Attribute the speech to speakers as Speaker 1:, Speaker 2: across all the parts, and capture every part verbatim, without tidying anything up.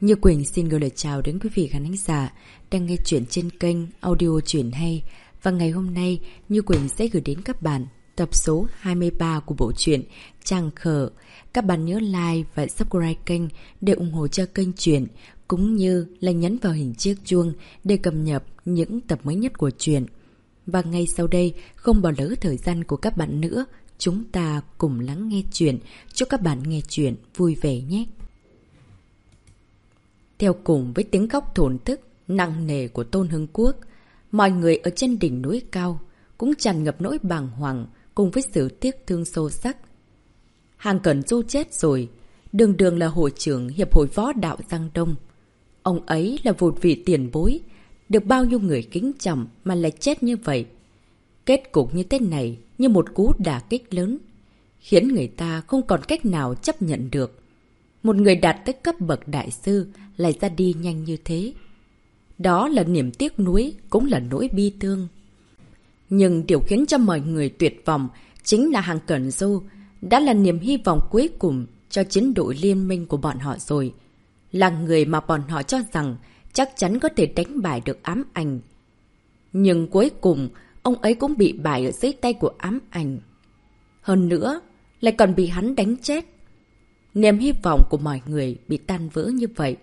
Speaker 1: Như Quỳnh xin gửi lời chào đến quý vị khán thính giả đang nghe chuyện trên kênh Audio Chuyện Hay. Và ngày hôm nay, Như Quỳnh sẽ gửi đến các bạn tập số hai mươi ba của bộ truyện Trăng Khờ. Các bạn nhớ like và subscribe kênh để ủng hộ cho kênh truyện, cũng như là nhấn vào hình chiếc chuông để cập nhật những tập mới nhất của truyện. Và ngay sau đây, không bỏ lỡ thời gian của các bạn nữa, chúng ta cùng lắng nghe chuyện. Chúc các bạn nghe chuyện vui vẻ nhé. Theo cùng với tiếng khóc thổn thức, nặng nề của Tôn Hưng Quốc, mọi người ở trên đỉnh núi cao cũng tràn ngập nỗi bàng hoàng cùng với sự tiếc thương sâu sắc. Hàng Cẩn Du chết rồi, đường đường là hội trưởng Hiệp hội Võ đạo Giang Đông. Ông ấy là một vị tiền bối, được bao nhiêu người kính trọng mà lại chết như vậy. Kết cục như thế này như một cú đả kích lớn, khiến người ta không còn cách nào chấp nhận được. Một người đạt tới cấp bậc đại sư lại ra đi nhanh như thế. Đó là niềm tiếc nuối, cũng là nỗi bi thương. Nhưng điều khiến cho mọi người tuyệt vọng chính là Hàng Cẩn Du đã là niềm hy vọng cuối cùng cho chiến đội liên minh của bọn họ rồi. Là người mà bọn họ cho rằng chắc chắn có thể đánh bại được Ám Ảnh. Nhưng cuối cùng, ông ấy cũng bị bại ở dưới tay của Ám Ảnh. Hơn nữa, lại còn bị hắn đánh chết. Niềm hy vọng của mọi người bị tan vỡ như vậy.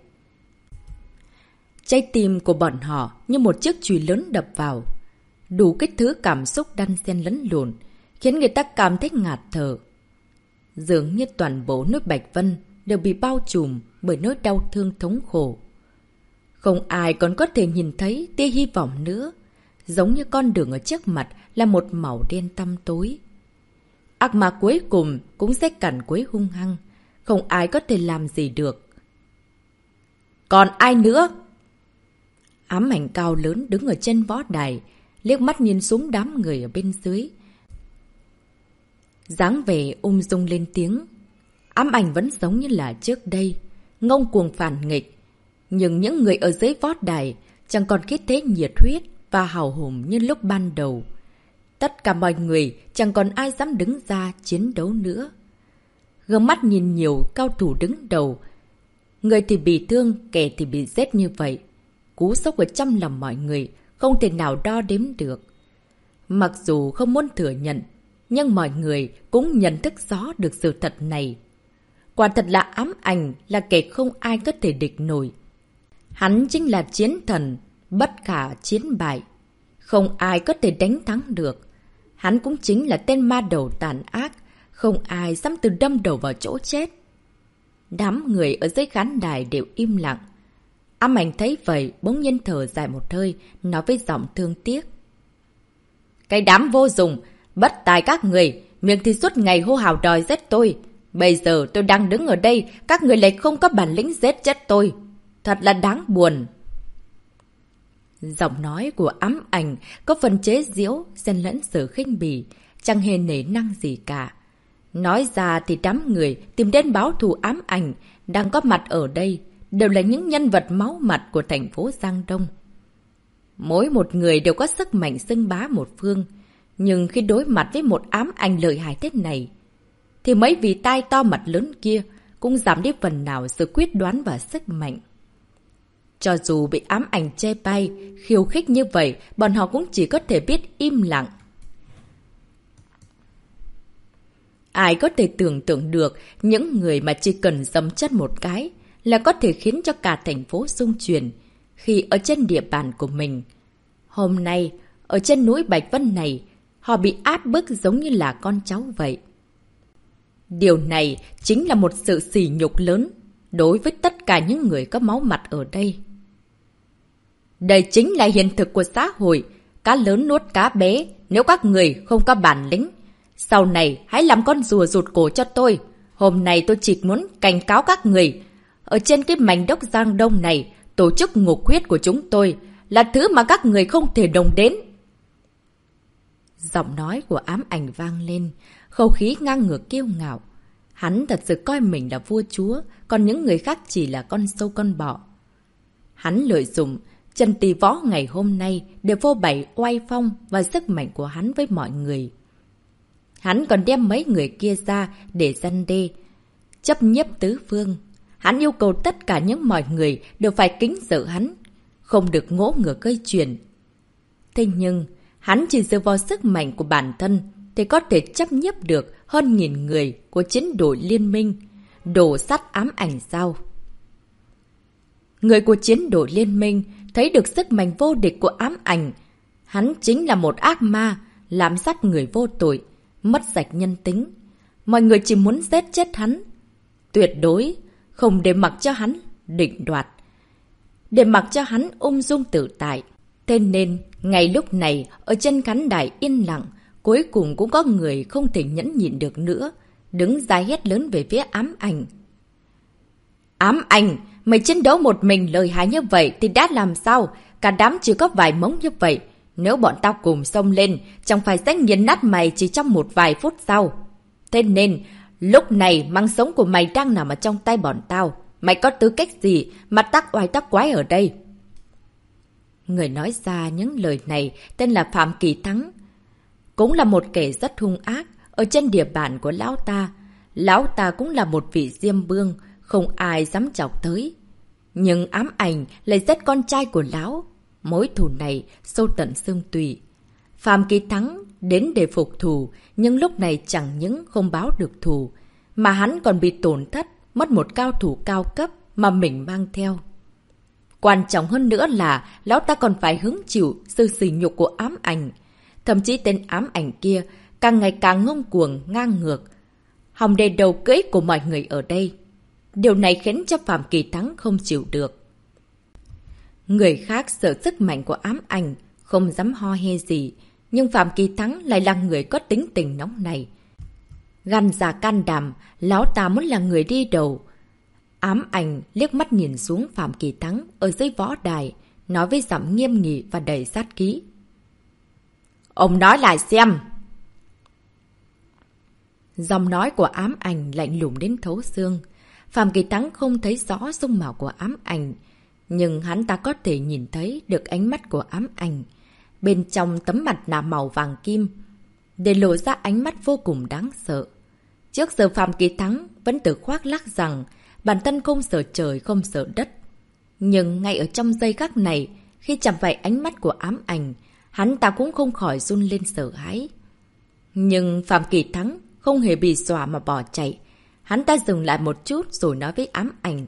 Speaker 1: Trái tim của bọn họ như một chiếc chùy lớn đập vào. Đủ cái thứ cảm xúc đan xen lẫn lộn, khiến người ta cảm thấy ngạt thở. Dường như toàn bộ núi Bạch Vân đều bị bao trùm bởi nỗi đau thương thống khổ. Không ai còn có thể nhìn thấy tia hy vọng nữa. Giống như con đường ở trước mặt là một màu đen tăm tối. Ác ma cuối cùng cũng sẽ càn quấy hung hăng. Không ai có thể làm gì được. Còn ai nữa? Ám Ảnh cao lớn đứng ở trên võ đài, liếc mắt nhìn xuống đám người ở bên dưới. Dáng vẻ ung dung lên tiếng. Ám Ảnh vẫn giống như là trước đây, ngông cuồng phản nghịch. Nhưng những người ở dưới võ đài chẳng còn khí thế nhiệt huyết và hào hùng như lúc ban đầu. Tất cả mọi người chẳng còn ai dám đứng ra chiến đấu nữa. Gương mắt nhìn nhiều cao thủ đứng đầu. Người thì bị thương, kẻ thì bị giết như vậy. Cú sốc ở trong lòng mọi người không thể nào đo đếm được. Mặc dù không muốn thừa nhận, nhưng mọi người cũng nhận thức rõ được sự thật này. Quả thật là Ám Ảnh là kẻ không ai có thể địch nổi. Hắn chính là chiến thần, bất khả chiến bại. Không ai có thể đánh thắng được. Hắn cũng chính là tên ma đầu tàn ác, không ai dám từ đâm đầu vào chỗ chết. Đám người ở dưới khán đài đều im lặng. Ám Ảnh thấy vậy, bỗng nhiên thở dài một hơi, nói với giọng thương tiếc. Cái đám vô dụng, bất tài các người, miệng thì suốt ngày hô hào đòi giết tôi. Bây giờ tôi đang đứng ở đây, các người lại không có bản lĩnh giết chết tôi. Thật là đáng buồn. Giọng nói của Ám Ảnh có phần chế giễu, xen lẫn sự khinh bỉ, chẳng hề nể năng gì cả. Nói ra thì đám người tìm đến báo thù Ám Ảnh đang có mặt ở đây đều là những nhân vật máu mặt của thành phố Giang Đông. Mỗi một người đều có sức mạnh xưng bá một phương, nhưng khi đối mặt với một Ám Ảnh lợi hại thế này, thì mấy vị tai to mặt lớn kia cũng giảm đi phần nào sự quyết đoán và sức mạnh. Cho dù bị Ám Ảnh che bay, khiêu khích như vậy, bọn họ cũng chỉ có thể biết im lặng. Ai có thể tưởng tượng được những người mà chỉ cần giẫm chân một cái là có thể khiến cho cả thành phố rung chuyển khi ở trên địa bàn của mình. Hôm nay, ở trên núi Bạch Vân này, họ bị áp bức giống như là con cháu vậy. Điều này chính là một sự sỉ nhục lớn đối với tất cả những người có máu mặt ở đây. Đây chính là hiện thực của xã hội, cá lớn nuốt cá bé, nếu các người không có bản lĩnh. Sau này hãy làm con rùa rụt cổ cho tôi. Hôm nay tôi chỉ muốn cảnh cáo các người. Ở trên cái mảnh đất Giang Đông này, tổ chức ngục huyết của chúng tôi là thứ mà các người không thể đồng đến. Giọng nói của Ám Ảnh vang lên, khẩu khí ngang ngược kiêu ngạo. Hắn thật sự coi mình là vua chúa, còn những người khác chỉ là con sâu con bọ. Hắn lợi dụng Trần Tỷ Võ ngày hôm nay để phô bày oai phong và sức mạnh của hắn với mọi người. Hắn còn đem mấy người kia ra để răn đe, chấp nhiếp tứ phương. Hắn yêu cầu tất cả những mọi người đều phải kính sợ hắn, không được ngỗ ngược gây chuyện. Thế nhưng, hắn chỉ dựa vào sức mạnh của bản thân thì có thể chấp nhiếp được hơn nghìn người của chiến đội liên minh, đổ sắt ám ảnh sao? Người của chiến đội liên minh thấy được sức mạnh vô địch của ám ảnh. Hắn chính là một ác ma, lạm sát người vô tội, mất sạch nhân tính. Mọi người chỉ muốn giết chết hắn. Tuyệt đối không để mặc cho hắn định đoạt, để mặc cho hắn ung dung tự tại. Thế nên, ngay lúc này, ở trên khán đài yên lặng, cuối cùng cũng có người không thể nhẫn nhịn được nữa, đứng ra hét lớn về phía ám ảnh. Ám ảnh, mày chiến đấu một mình lợi hại như vậy thì đã làm sao? Cả đám chỉ có vài mống như vậy. Nếu bọn tao cùng xông lên, chẳng phải sẽ nghiền nát mày chỉ trong một vài phút sau. Thế nên, lúc này mạng sống của mày đang nằm ở trong tay bọn tao. Mày có tư cách gì mà tác oai tác quái ở đây? Người nói ra những lời này tên là Phạm Kỳ Thắng. Cũng là một kẻ rất hung ác ở trên địa bàn của lão ta. Lão ta cũng là một vị diêm vương, không ai dám chọc tới. Nhưng ám ảnh lại giết con trai của lão. Mối thù này sâu tận xương tủy. Phạm Kỳ Thắng đến để phục thù, nhưng lúc này chẳng những không báo được thù, mà hắn còn bị tổn thất, mất một cao thủ cao cấp mà mình mang theo. Quan trọng hơn nữa là lão ta còn phải hứng chịu sự sỉ nhục của ám ảnh. Thậm chí tên ám ảnh kia càng ngày càng ngông cuồng, ngang ngược, hòng đè đầu cưỡi của mọi người ở đây. Điều này khiến cho Phạm Kỳ Thắng không chịu được. Người khác sợ sức mạnh của ám ảnh, không dám ho he gì, nhưng Phạm Kỳ Thắng lại là người có tính tình nóng này. Gan dạ can đảm, lão ta muốn là người đi đầu. Ám ảnh liếc mắt nhìn xuống Phạm Kỳ Thắng ở dưới võ đài, nói với giọng nghiêm nghị và đầy sát khí. Ông nói lại xem! Giọng nói của ám ảnh lạnh lùng đến thấu xương. Phạm Kỳ Thắng không thấy rõ dung mạo của ám ảnh, nhưng hắn ta có thể nhìn thấy được ánh mắt của ám ảnh. Bên trong tấm mặt nạ màu vàng kim, để lộ ra ánh mắt vô cùng đáng sợ. Trước giờ Phạm Kỳ Thắng vẫn tự khoác lác rằng bản thân không sợ trời không sợ đất. Nhưng ngay ở trong giây khắc này, khi chạm phải ánh mắt của ám ảnh, hắn ta cũng không khỏi run lên sợ hãi. Nhưng Phạm Kỳ Thắng không hề bị dọa mà bỏ chạy. Hắn ta dừng lại một chút rồi nói với ám ảnh.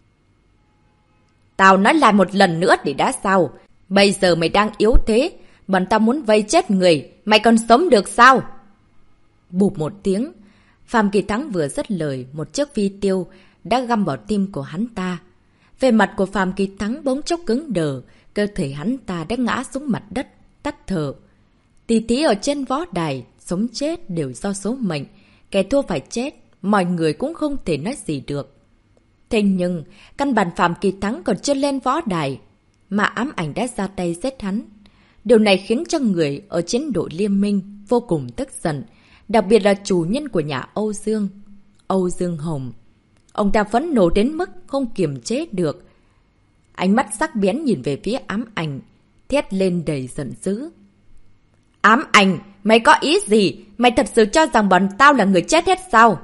Speaker 1: Tao nói lại một lần nữa thì đã sao? Bây giờ mày đang yếu thế, bọn tao muốn vây chết người, mày còn sống được sao? Bụp một tiếng, Phạm Kỳ Thắng vừa dứt lời, một chiếc phi tiêu đã găm vào tim của hắn ta. Về mặt của Phạm Kỳ Thắng bỗng chốc cứng đờ, cơ thể hắn ta đã ngã xuống mặt đất, tắt thở. Tỷ thí ở trên võ đài, sống chết đều do số mệnh, kẻ thua phải chết, mọi người cũng không thể nói gì được. Thế nhưng, căn bản Phạm Kỳ Thắng còn chưa lên võ đài, mà ám ảnh đã ra tay giết hắn. Điều này khiến cho người ở chiến đội liên minh vô cùng tức giận, đặc biệt là chủ nhân của nhà Âu Dương, Âu Dương Hồng. Ông ta phẫn nộ đến mức không kiềm chế được. Ánh mắt sắc bén nhìn về phía ám ảnh, thét lên đầy giận dữ. Ám ảnh, mày có ý gì? Mày thật sự cho rằng bọn tao là người chết hết sao?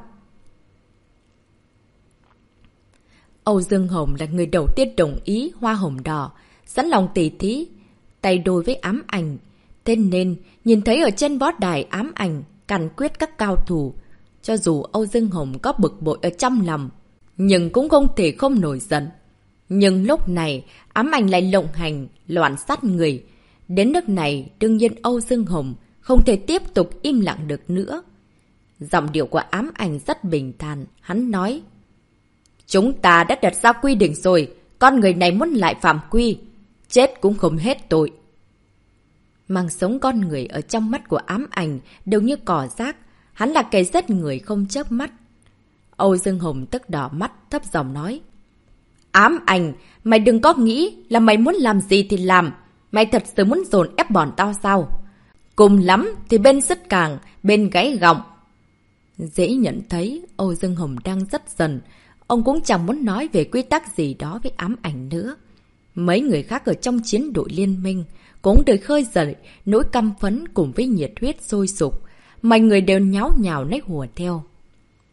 Speaker 1: Âu Dương Hồng là người đầu tiên đồng ý hoa hồng đỏ, sẵn lòng tỉ thí, tay đôi với ám ảnh. Thế nên, nhìn thấy ở trên võ đài ám ảnh, càn quyết các cao thủ. Cho dù Âu Dương Hồng có bực bội ở trong lòng, nhưng cũng không thể không nổi giận. Nhưng lúc này, ám ảnh lại lộng hành, loạn sát người. Đến nước này, đương nhiên Âu Dương Hồng không thể tiếp tục im lặng được nữa. Giọng điệu của ám ảnh rất bình thản, hắn nói. Chúng ta đã đặt ra quy định rồi, con người này muốn lại phạm quy, chết cũng không hết tội. Mạng sống con người ở trong mắt của ám ảnh đều như cỏ rác, hắn là kẻ giết người không chớp mắt. Âu Dương Hồng tức đỏ mắt, thấp giọng nói. Ám ảnh, mày đừng có nghĩ là mày muốn làm gì thì làm, mày thật sự muốn dồn ép bọn tao sao? Cùng lắm thì bên sứt càng, bên gáy gọng. Dễ nhận thấy Âu Dương Hồng đang rất dần, ông cũng chẳng muốn nói về quy tắc gì đó với ám ảnh nữa. Mấy người khác ở trong chiến đội liên minh cũng được khơi dậy nỗi căm phẫn cùng với nhiệt huyết sôi sục. Mọi người đều nháo nhào nách hùa theo.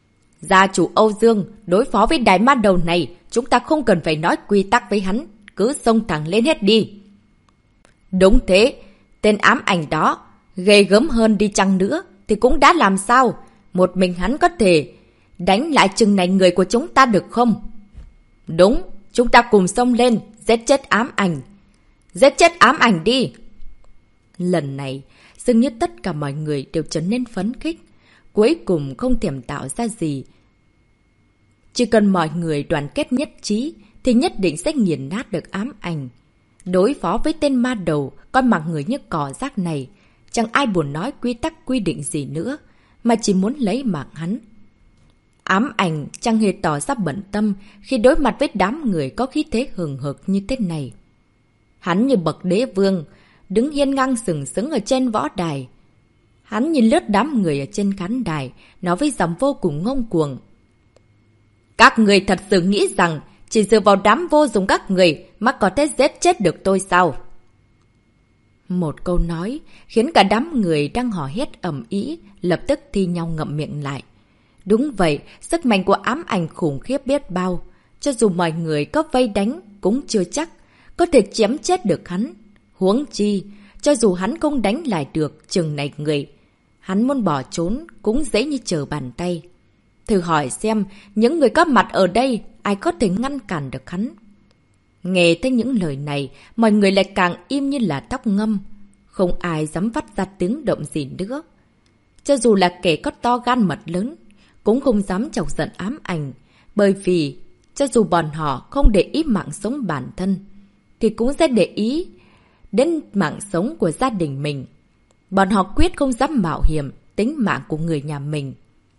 Speaker 1: Gia chủ Âu Dương, đối phó với đại ma đầu này, chúng ta không cần phải nói quy tắc với hắn, cứ xông thẳng lên hết đi. Đúng thế, tên ám ảnh đó, ghê gớm hơn đi chăng nữa, thì cũng đã làm sao? Một mình hắn có thể đánh lại chừng này người của chúng ta được không? Đúng, chúng ta cùng xông lên, giết chết ám ảnh. Giết chết ám ảnh đi! Lần này, dường như tất cả mọi người đều trở nên phấn khích. Cuối cùng không thèm tạo ra gì. Chỉ cần mọi người đoàn kết nhất trí, thì nhất định sẽ nghiền nát được ám ảnh. Đối phó với tên ma đầu, coi mặt người như cỏ rác này, chẳng ai buồn nói quy tắc quy định gì nữa, mà chỉ muốn lấy mạng hắn. Ám ảnh chẳng hề tỏ ra bận tâm khi đối mặt với đám người có khí thế hừng hực như thế này. Hắn như bậc đế vương, đứng hiên ngang sừng sững ở trên võ đài. Hắn nhìn lướt đám người ở trên khán đài, nói với giọng vô cùng ngông cuồng. Các người thật sự nghĩ rằng chỉ dựa vào đám vô dụng các người mà có thể giết chết được tôi sao? Một câu nói khiến cả đám người đang hò hét ầm ĩ lập tức thi nhau ngậm miệng lại. Đúng vậy, sức mạnh của ám ảnh khủng khiếp biết bao. Cho dù mọi người có vây đánh cũng chưa chắc có thể chém chết được hắn. Huống chi, cho dù hắn không đánh lại được chừng này người, hắn muốn bỏ trốn cũng dễ như trở bàn tay. Thử hỏi xem, những người có mặt ở đây, ai có thể ngăn cản được hắn? Nghe thấy những lời này, mọi người lại càng im như là tóc ngâm. Không ai dám vắt ra tiếng động gì nữa. Cho dù là kẻ có to gan mật lớn, cũng không dám chọc giận ám ảnh. Bởi vì, cho dù bọn họ không để ý mạng sống bản thân, thì cũng sẽ để ý đến mạng sống của gia đình mình. Bọn họ quyết không dám mạo hiểm tính mạng của người nhà mình.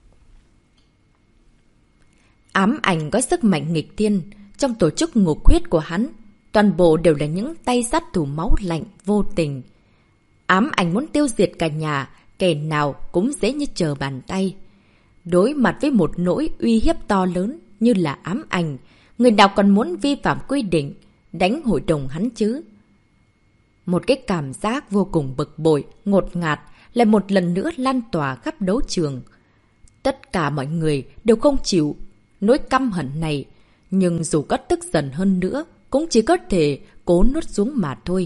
Speaker 1: Ám ảnh có sức mạnh nghịch thiên. Trong tổ chức ngục huyết của hắn, toàn bộ đều là những tay sát thủ máu lạnh, vô tình. Ám ảnh muốn tiêu diệt cả nhà, kẻ nào cũng dễ như trở bàn tay. Đối mặt với một nỗi uy hiếp to lớn như là ám ảnh, người nào còn muốn vi phạm quy định, đánh hội đồng hắn chứ? Một cái cảm giác vô cùng bực bội, ngột ngạt lại một lần nữa lan tỏa khắp đấu trường. Tất cả mọi người đều không chịu nỗi căm hận này, nhưng dù có tức giận hơn nữa, cũng chỉ có thể cố nuốt xuống mà thôi.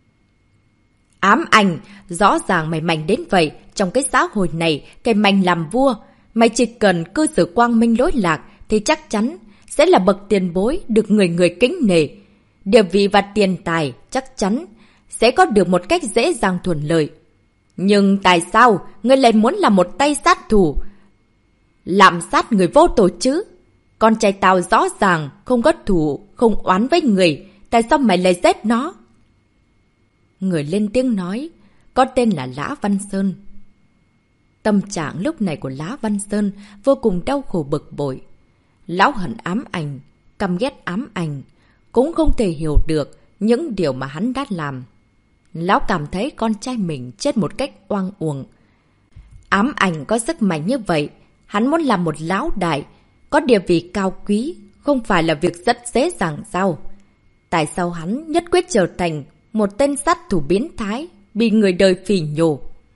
Speaker 1: Ám ảnh, rõ ràng mày mạnh đến vậy, trong cái xã hội này, cái mạnh làm vua. Mày chỉ cần cư xử quang minh lỗi lạc, thì chắc chắn sẽ là bậc tiền bối được người người kính nể. Địa vị và tiền tài chắc chắn sẽ có được một cách dễ dàng thuận lợi. Nhưng tại sao ngươi lại muốn là một tay sát thủ, lạm sát người vô tội chứ? Con trai tao rõ ràng không có thù, không oán với người, tại sao mày lại giết nó? Người lên tiếng nói, có tên là Lã Văn Sơn. Tâm trạng lúc này của Lã Văn Sơn vô cùng đau khổ bực bội. Lão hận ám ảnh, căm ghét ám ảnh, cũng không thể hiểu được những điều mà hắn đã làm. Lão cảm thấy con trai mình chết một cách oang uổng. Ám ảnh có sức mạnh như vậy, hắn muốn làm một lão đại, có địa vị cao quý, không phải là việc rất dễ dàng sao? Tại sao hắn nhất quyết trở thành một tên sát thủ biến thái, bị người đời phỉ nhổ?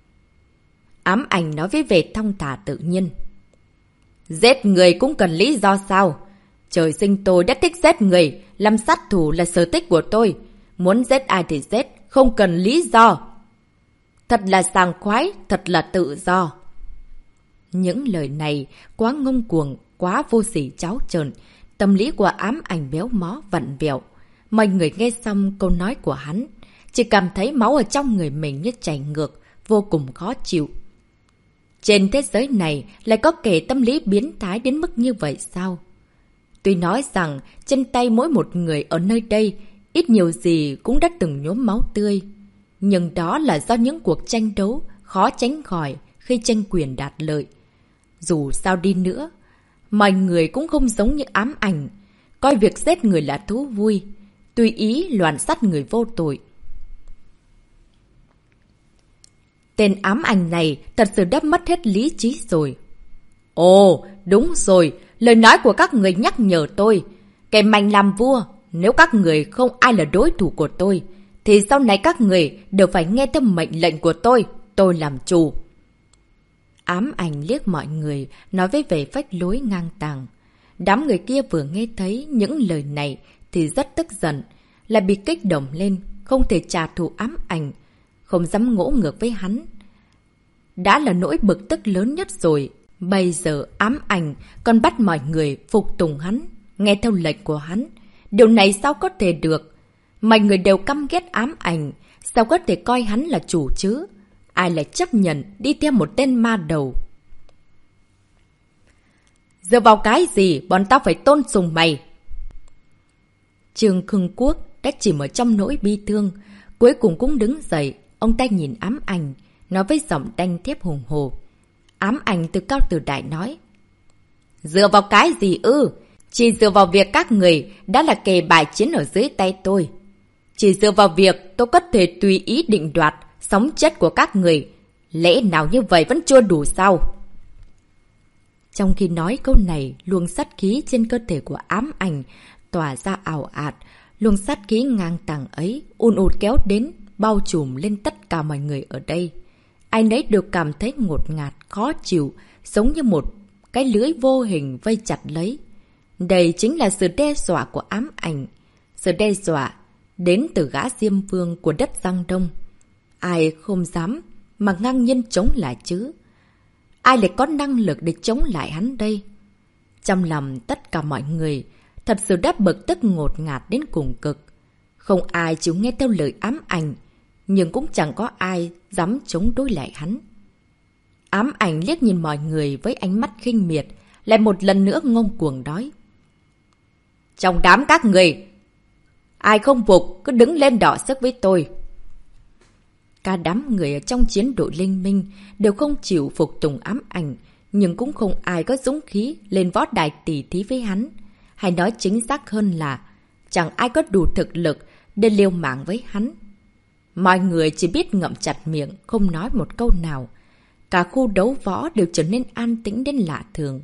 Speaker 1: Ám ảnh nói với vẻ thong thả tự nhiên. Giết người cũng cần lý do sao? Trời sinh tôi đã thích giết người, làm sát thủ là sở thích của tôi. Muốn giết ai thì giết, không cần lý do. Thật là sảng khoái, thật là tự do. Những lời này quá ngông cuồng, quá vô sỉ tráo trợn. Tâm lý của ám ảnh béo mó vặn vẹo. Mọi người nghe xong câu nói của hắn, chỉ cảm thấy máu ở trong người mình như chảy ngược, vô cùng khó chịu. Trên thế giới này lại có kẻ tâm lý biến thái đến mức như vậy sao? Tuy nói rằng trên tay mỗi một người ở nơi đây ít nhiều gì cũng đã từng nhuốm máu tươi. Nhưng đó là do những cuộc tranh đấu khó tránh khỏi khi tranh quyền đạt lợi. Dù sao đi nữa, mọi người cũng không giống như ám ảnh, coi việc giết người là thú vui, tùy ý loạn sát người vô tội. Tên ám ảnh này thật sự đã mất hết lý trí rồi. Ồ, đúng rồi, lời nói của các người nhắc nhở tôi. Kẻ mạnh làm vua, nếu các người không ai là đối thủ của tôi, thì sau này các người đều phải nghe theo mệnh lệnh của tôi, tôi làm chủ. Ám Ảnh liếc mọi người, nói với vẻ phách lối ngang tàng. Đám người kia vừa nghe thấy những lời này thì rất tức giận, lại bị kích động lên, không thể trả thù Ám Ảnh, không dám ngỗ ngược với hắn. Đã là nỗi bực tức lớn nhất rồi, bây giờ Ám Ảnh còn bắt mọi người phục tùng hắn, nghe theo lệnh của hắn. Điều này sao có thể được? Mọi người đều căm ghét Ám Ảnh, sao có thể coi hắn là chủ chứ? Ai lại chấp nhận đi theo một tên ma đầu? Dựa vào cái gì bọn tao phải tôn sùng mày? Trương Khương Quốc đã chìm ở trong nỗi bi thương, cuối cùng cũng đứng dậy. Ông ta nhìn Ám Ảnh, nói với giọng đanh thép hùng hồ. Ám Ảnh từ cao từ đại nói. Dựa vào cái gì ư? Chỉ dựa vào việc các người đã là kề bài chiến ở dưới tay tôi. Chỉ dựa vào việc tôi có thể tùy ý định đoạt sống chết của các người. Lẽ nào như vậy vẫn chưa đủ sao? Trong khi nói câu này, luồng sát khí trên cơ thể của Ám Ảnh tỏa ra ảo ạt. Luồng sát khí ngang tàng ấy ùn ụt kéo đến, bao trùm lên tất cả mọi người ở đây. Ai nấy đều cảm thấy ngột ngạt, khó chịu, giống như một cái lưới vô hình vây chặt lấy. Đây chính là sự đe dọa của Ám Ảnh. Sự đe dọa đến từ gã Diêm Vương của đất Giang Đông. Ai không dám mà ngang nhiên chống lại chứ? Ai lại có năng lực để chống lại hắn đây? Trong lòng tất cả mọi người thật sự đã bực tức ngột ngạt đến cùng cực. Không ai chịu nghe theo lời Ám Ảnh, nhưng cũng chẳng có ai dám chống đối lại hắn. Ám Ảnh liếc nhìn mọi người với ánh mắt khinh miệt, lại một lần nữa ngông cuồng nói. Trong đám các người, ai không phục cứ đứng lên đọ sức với tôi. Cả đám người ở trong chiến đội Linh Minh đều không chịu phục tùng Ám Ảnh, nhưng cũng không ai có dũng khí lên võ đài tỉ thí với hắn. Hay nói chính xác hơn là chẳng ai có đủ thực lực để liều mạng với hắn. Mọi người chỉ biết ngậm chặt miệng, không nói một câu nào. Cả khu đấu võ đều trở nên an tĩnh đến lạ thường.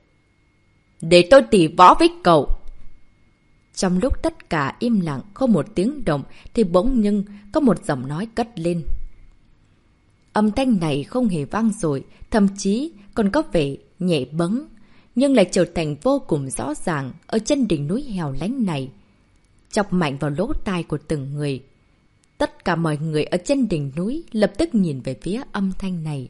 Speaker 1: Để tôi tỉ võ với cậu. Trong lúc tất cả im lặng không một tiếng động thì bỗng nhưng có một giọng nói cất lên. Âm thanh này không hề vang dội, thậm chí còn có vẻ nhẹ bẫng, nhưng lại trở thành vô cùng rõ ràng ở chân đỉnh núi hẻo lánh này. Chọc mạnh vào lỗ tai của từng người. Tất cả mọi người ở trên đỉnh núi lập tức nhìn về phía âm thanh này.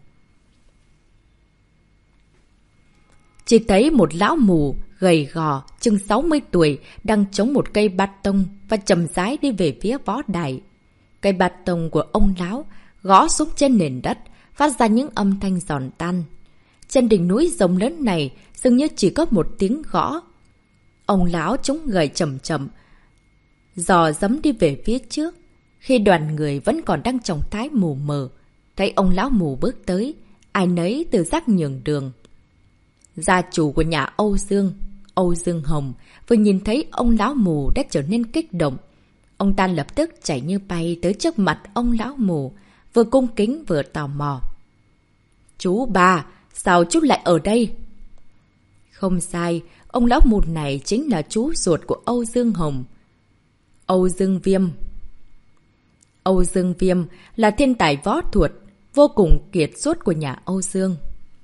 Speaker 1: Chỉ thấy một lão mù, gầy gò, chừng sáu mươi tuổi, đang chống một cây bát tông và chậm rãi đi về phía võ đài. Cây bát tông của ông lão gõ xuống trên nền đất, phát ra những âm thanh giòn tan. Trên đỉnh núi rộng lớn này dường như chỉ có một tiếng gõ. Ông lão chống gầy chậm chậm, dò dẫm đi về phía trước. Khi đoàn người vẫn còn đang trong thái mù mờ, thấy ông lão mù bước tới, ai nấy từ giác nhường đường. Gia chủ của nhà Âu Dương, Âu Dương Hồng, vừa nhìn thấy ông lão mù đã trở nên kích động. Ông ta lập tức chạy như bay tới trước mặt ông lão mù, vừa cung kính vừa tò mò. Chú ba, sao chú lại ở đây? Không sai, ông lão mù này chính là chú ruột của Âu Dương Hồng. Âu Dương Viêm. Âu Dương Viêm là thiên tài võ thuật, vô cùng kiệt xuất của nhà Âu Dương.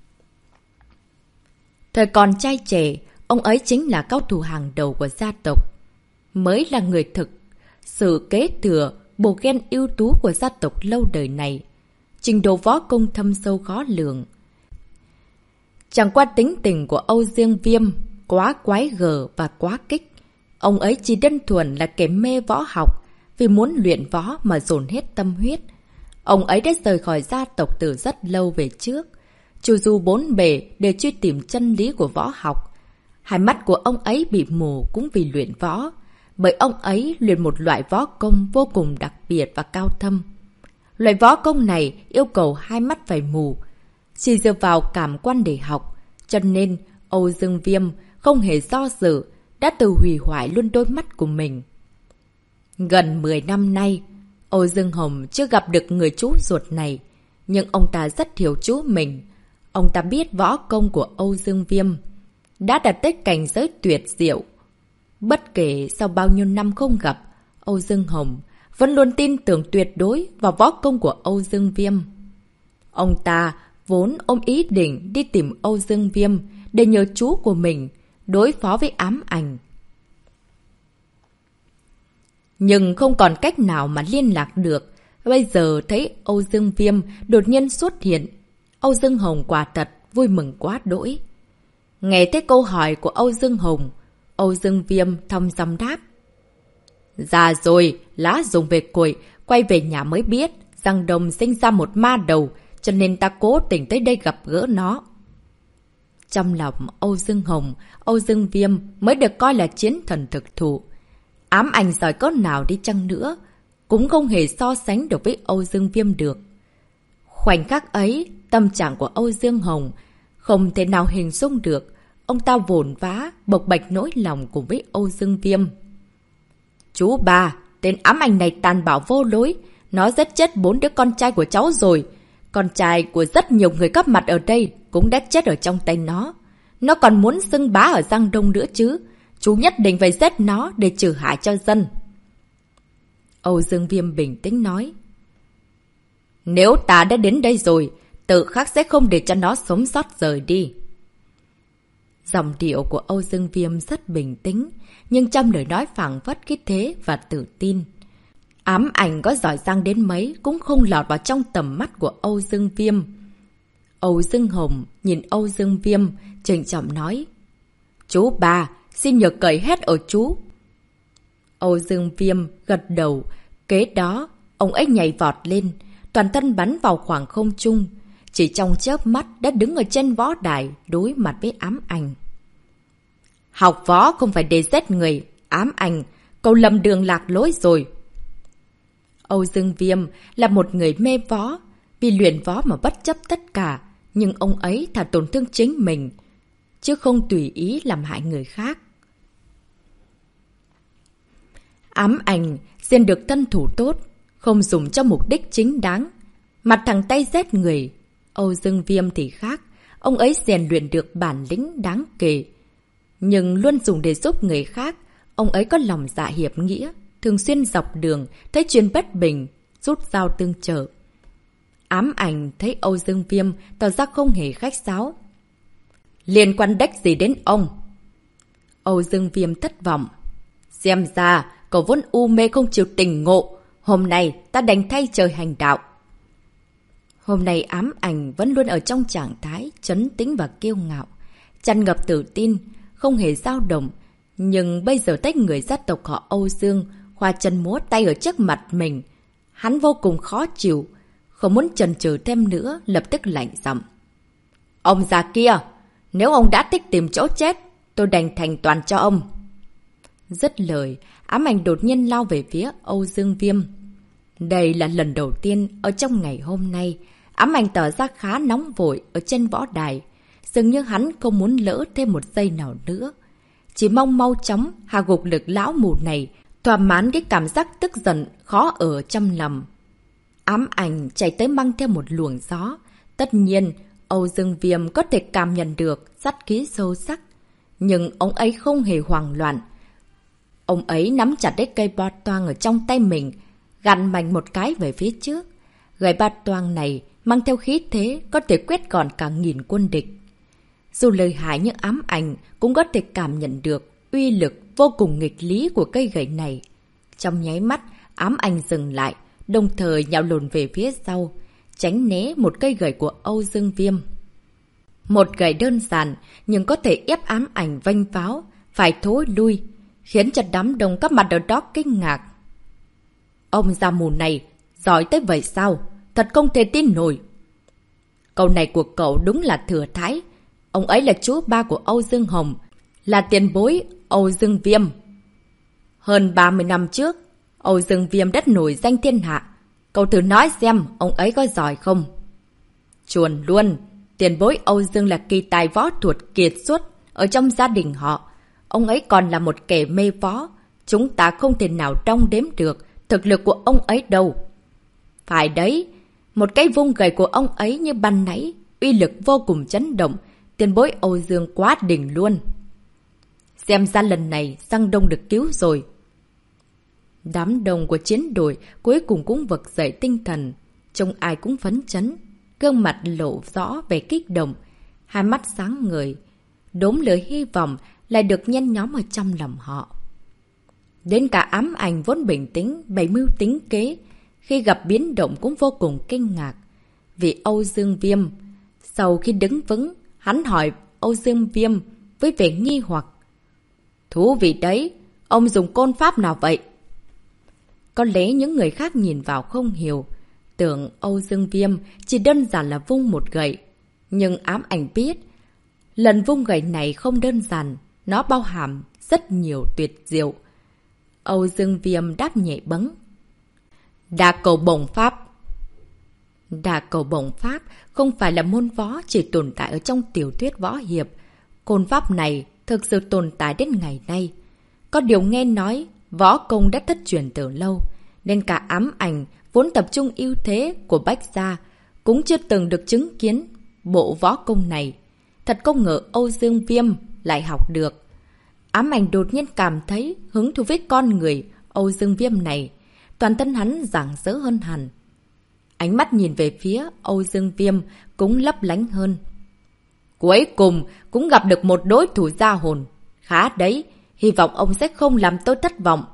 Speaker 1: Thời còn trai trẻ, ông ấy chính là cao thủ hàng đầu của gia tộc. Mới là người thực, sự kế thừa, bộ gen ưu tú của gia tộc lâu đời này. Trình độ võ công thâm sâu khó lường. Chẳng qua tính tình của Âu Dương Viêm quá quái gở và quá kích. Ông ấy chỉ đơn thuần là kẻ mê võ học, vì muốn luyện võ mà dồn hết tâm huyết. Ông ấy đã rời khỏi gia tộc từ rất lâu về trước. Chu du bốn bề để truy tìm chân lý của võ học. Hai mắt của ông ấy bị mù cũng vì luyện võ. Bởi ông ấy luyện một loại võ công vô cùng đặc biệt và cao thâm. Loại võ công này yêu cầu hai mắt phải mù, chỉ dựa vào cảm quan để học. Cho nên Âu Dương Viêm không hề do dự, đã tự hủy hoại luôn đôi mắt của mình. Gần mười năm nay, Âu Dương Hồng chưa gặp được người chú ruột này, nhưng ông ta rất hiểu chú mình. Ông ta biết võ công của Âu Dương Viêm đã đạt tới cảnh giới tuyệt diệu. Bất kể sau bao nhiêu năm không gặp, Âu Dương Hồng vẫn luôn tin tưởng tuyệt đối vào võ công của Âu Dương Viêm. Ông ta vốn ôm ý định đi tìm Âu Dương Viêm để nhờ chú của mình đối phó với ám ảnh. Nhưng không còn cách nào mà liên lạc được. Bây giờ thấy Âu Dương Viêm đột nhiên xuất hiện. Âu Dương Hồng quả thật vui mừng quá đỗi. Nghe thấy câu hỏi của Âu Dương Hồng, Âu Dương Viêm thầm dăm đáp. Già rồi, lá dùng về củi, quay về nhà mới biết Giang Đông sinh ra một ma đầu, cho nên ta cố tình tới đây gặp gỡ nó. Trong lòng Âu Dương Hồng, Âu Dương Viêm mới được coi là chiến thần thực thụ. Ám ảnh giỏi cỡ nào đi chăng nữa, cũng không hề so sánh được với Âu Dương Viêm được. Khoảnh khắc ấy, tâm trạng của Âu Dương Hồng không thể nào hình dung được. Ông ta vồn vã, bộc bạch nỗi lòng cùng với Âu Dương Viêm. Chú ba, tên ám ảnh này tàn bạo vô lối. Nó giết chết bốn đứa con trai của cháu rồi. Con trai của rất nhiều người góp mặt ở đây cũng đã chết ở trong tay nó. Nó còn muốn xưng bá ở Giang Đông nữa chứ. Chú nhất định phải giết nó để trừ hại cho dân. Âu Dương Viêm bình tĩnh nói. Nếu ta đã đến đây rồi, tự khắc sẽ không để cho nó sống sót rời đi. Giọng điệu của Âu Dương Viêm rất bình tĩnh, nhưng trong lời nói phảng phất khí thế và tự tin. Ám ảnh có giỏi giang đến mấy cũng không lọt vào trong tầm mắt của Âu Dương Viêm. Âu Dương Hồng nhìn Âu Dương Viêm, trịnh trọng nói. Chú ba, xin nhờ cởi hết ở chú. Âu Dương Viêm gật đầu, kế đó, ông ấy nhảy vọt lên, toàn thân bắn vào khoảng không trung. Chỉ trong chớp mắt đã đứng ở trên võ đài đối mặt với ám ảnh. Học võ không phải để giết người, ám ảnh, cậu lầm đường lạc lối rồi. Âu Dương Viêm là một người mê võ, vì luyện võ mà bất chấp tất cả, nhưng ông ấy thà tổn thương chính mình, chứ không tùy ý làm hại người khác. Ám ảnh rèn được thân thủ tốt, không dùng cho mục đích chính đáng, mặt thẳng tay giết người. Âu Dương Viêm thì khác, ông ấy rèn luyện được bản lĩnh đáng kể, nhưng luôn dùng để giúp người khác. Ông ấy có lòng dạ hiệp nghĩa, thường xuyên dọc đường, thấy chuyện bất bình, rút dao tương trợ. Ám ảnh thấy Âu Dương Viêm tỏ ra không hề khách sáo. Liên quan đếch gì đến ông? Âu Dương Viêm thất vọng. Xem ra, cậu vốn u mê không chịu tình ngộ. Hôm nay ta đành thay trời hành đạo. Hôm nay ám ảnh vẫn luôn ở trong trạng thái trấn tĩnh và kiêu ngạo, tràn ngập tự tin, không hề dao động. Nhưng bây giờ tách người gia tộc họ Âu Dương, khoa chân múa tay ở trước mặt mình. Hắn vô cùng khó chịu, không muốn chần chừ thêm nữa, lập tức lạnh giọng. Ông già kia, nếu ông đã thích tìm chỗ chết, tôi đành thành toàn cho ông. Dứt lời, ám ảnh đột nhiên lao về phía Âu Dương Viêm. Đây là lần đầu tiên ở trong ngày hôm nay, ám ảnh tỏ ra khá nóng vội ở trên võ đài. Dường như hắn không muốn lỡ thêm một giây nào nữa. Chỉ mong mau chóng hạ gục lực lão mù này, thỏa mãn cái cảm giác tức giận khó ở trong lòng. Ám ảnh chạy tới mang theo một luồng gió. Tất nhiên, Âu Dương Viêm có thể cảm nhận được sát khí sâu sắc. Nhưng ông ấy không hề hoảng loạn. Ông ấy nắm chặt lấy cây ba toang ở trong tay mình, gằn mạnh một cái về phía trước. Gậy ba toang này mang theo khí thế có thể quét gọn cả nghìn quân địch. Dù lời hại như ám ảnh cũng có thể cảm nhận được uy lực vô cùng nghịch lý của cây gậy này. Trong nháy mắt, ám ảnh dừng lại, đồng thời nhào lùn về phía sau, tránh né một cây gậy của Âu Dương Viêm. Một gậy đơn giản, nhưng có thể ép ám ảnh vênh pháo, phải thối lui, khiến cho đám đông các mặt ở đó kinh ngạc. Ông già mù này, giỏi tới vậy sao? Thật không thể tin nổi. Câu này của cậu đúng là thừa thãi. Ông ấy là chú ba của Âu Dương Hồng, là tiền bối Âu Dương Viêm. Hơn ba mươi năm trước, Âu Dương Viêm đất nổi danh thiên hạ. Cậu thử nói xem ông ấy có giỏi không? Chuồn luôn, tiền bối Âu Dương là kỳ tài võ thuật kiệt xuất ở trong gia đình họ. Ông ấy còn là một kẻ mê võ. Chúng ta không thể nào đong đếm được thực lực của ông ấy đâu. Phải đấy, một cái vung gậy của ông ấy như ban nãy, uy lực vô cùng chấn động. Tiền bối Âu Dương quá đỉnh luôn. Xem ra lần này Giang Đông được cứu rồi. Đám đông của chiến đội cuối cùng cũng vực dậy tinh thần. Trông ai cũng phấn chấn. gương mặt lộ rõ vẻ kích động, hai mắt sáng ngời. Đốm lửa hy vọng lại được nhen nhóm ở trong lòng họ. Đến cả ám ảnh vốn bình tĩnh, bày mưu tính kế, khi gặp biến động cũng vô cùng kinh ngạc. Vì Âu Dương Viêm, sau khi đứng vững, hắn hỏi Âu Dương Viêm với vẻ nghi hoặc. Thú vị đấy, ông dùng côn pháp nào vậy? Có lẽ những người khác nhìn vào không hiểu, tưởng Âu Dương Viêm chỉ đơn giản là vung một gậy. Nhưng ám ảnh biết, lần vung gậy này không đơn giản, nó bao hàm rất nhiều tuyệt diệu. Âu Dương Viêm đáp nhẹ bẫng. Đà cầu bổng pháp. Đà cầu bổng pháp không phải là môn võ chỉ tồn tại ở trong tiểu thuyết võ hiệp. Côn pháp này thực sự tồn tại đến ngày nay. Có điều nghe nói, võ công đã thất truyền từ lâu, nên cả ám ảnh vốn tập trung ưu thế của Bách Gia cũng chưa từng được chứng kiến bộ võ công này. Thật không ngờ Âu Dương Viêm lại học được. Ám ảnh đột nhiên cảm thấy hứng thú với con người Âu Dương Viêm này. Toàn thân hắn rạng rỡ hơn hẳn. Ánh mắt nhìn về phía Âu Dương Viêm cũng lấp lánh hơn. Cuối cùng cũng gặp được một đối thủ gia hồn. Khá đấy, hy vọng ông sẽ không làm tôi thất vọng.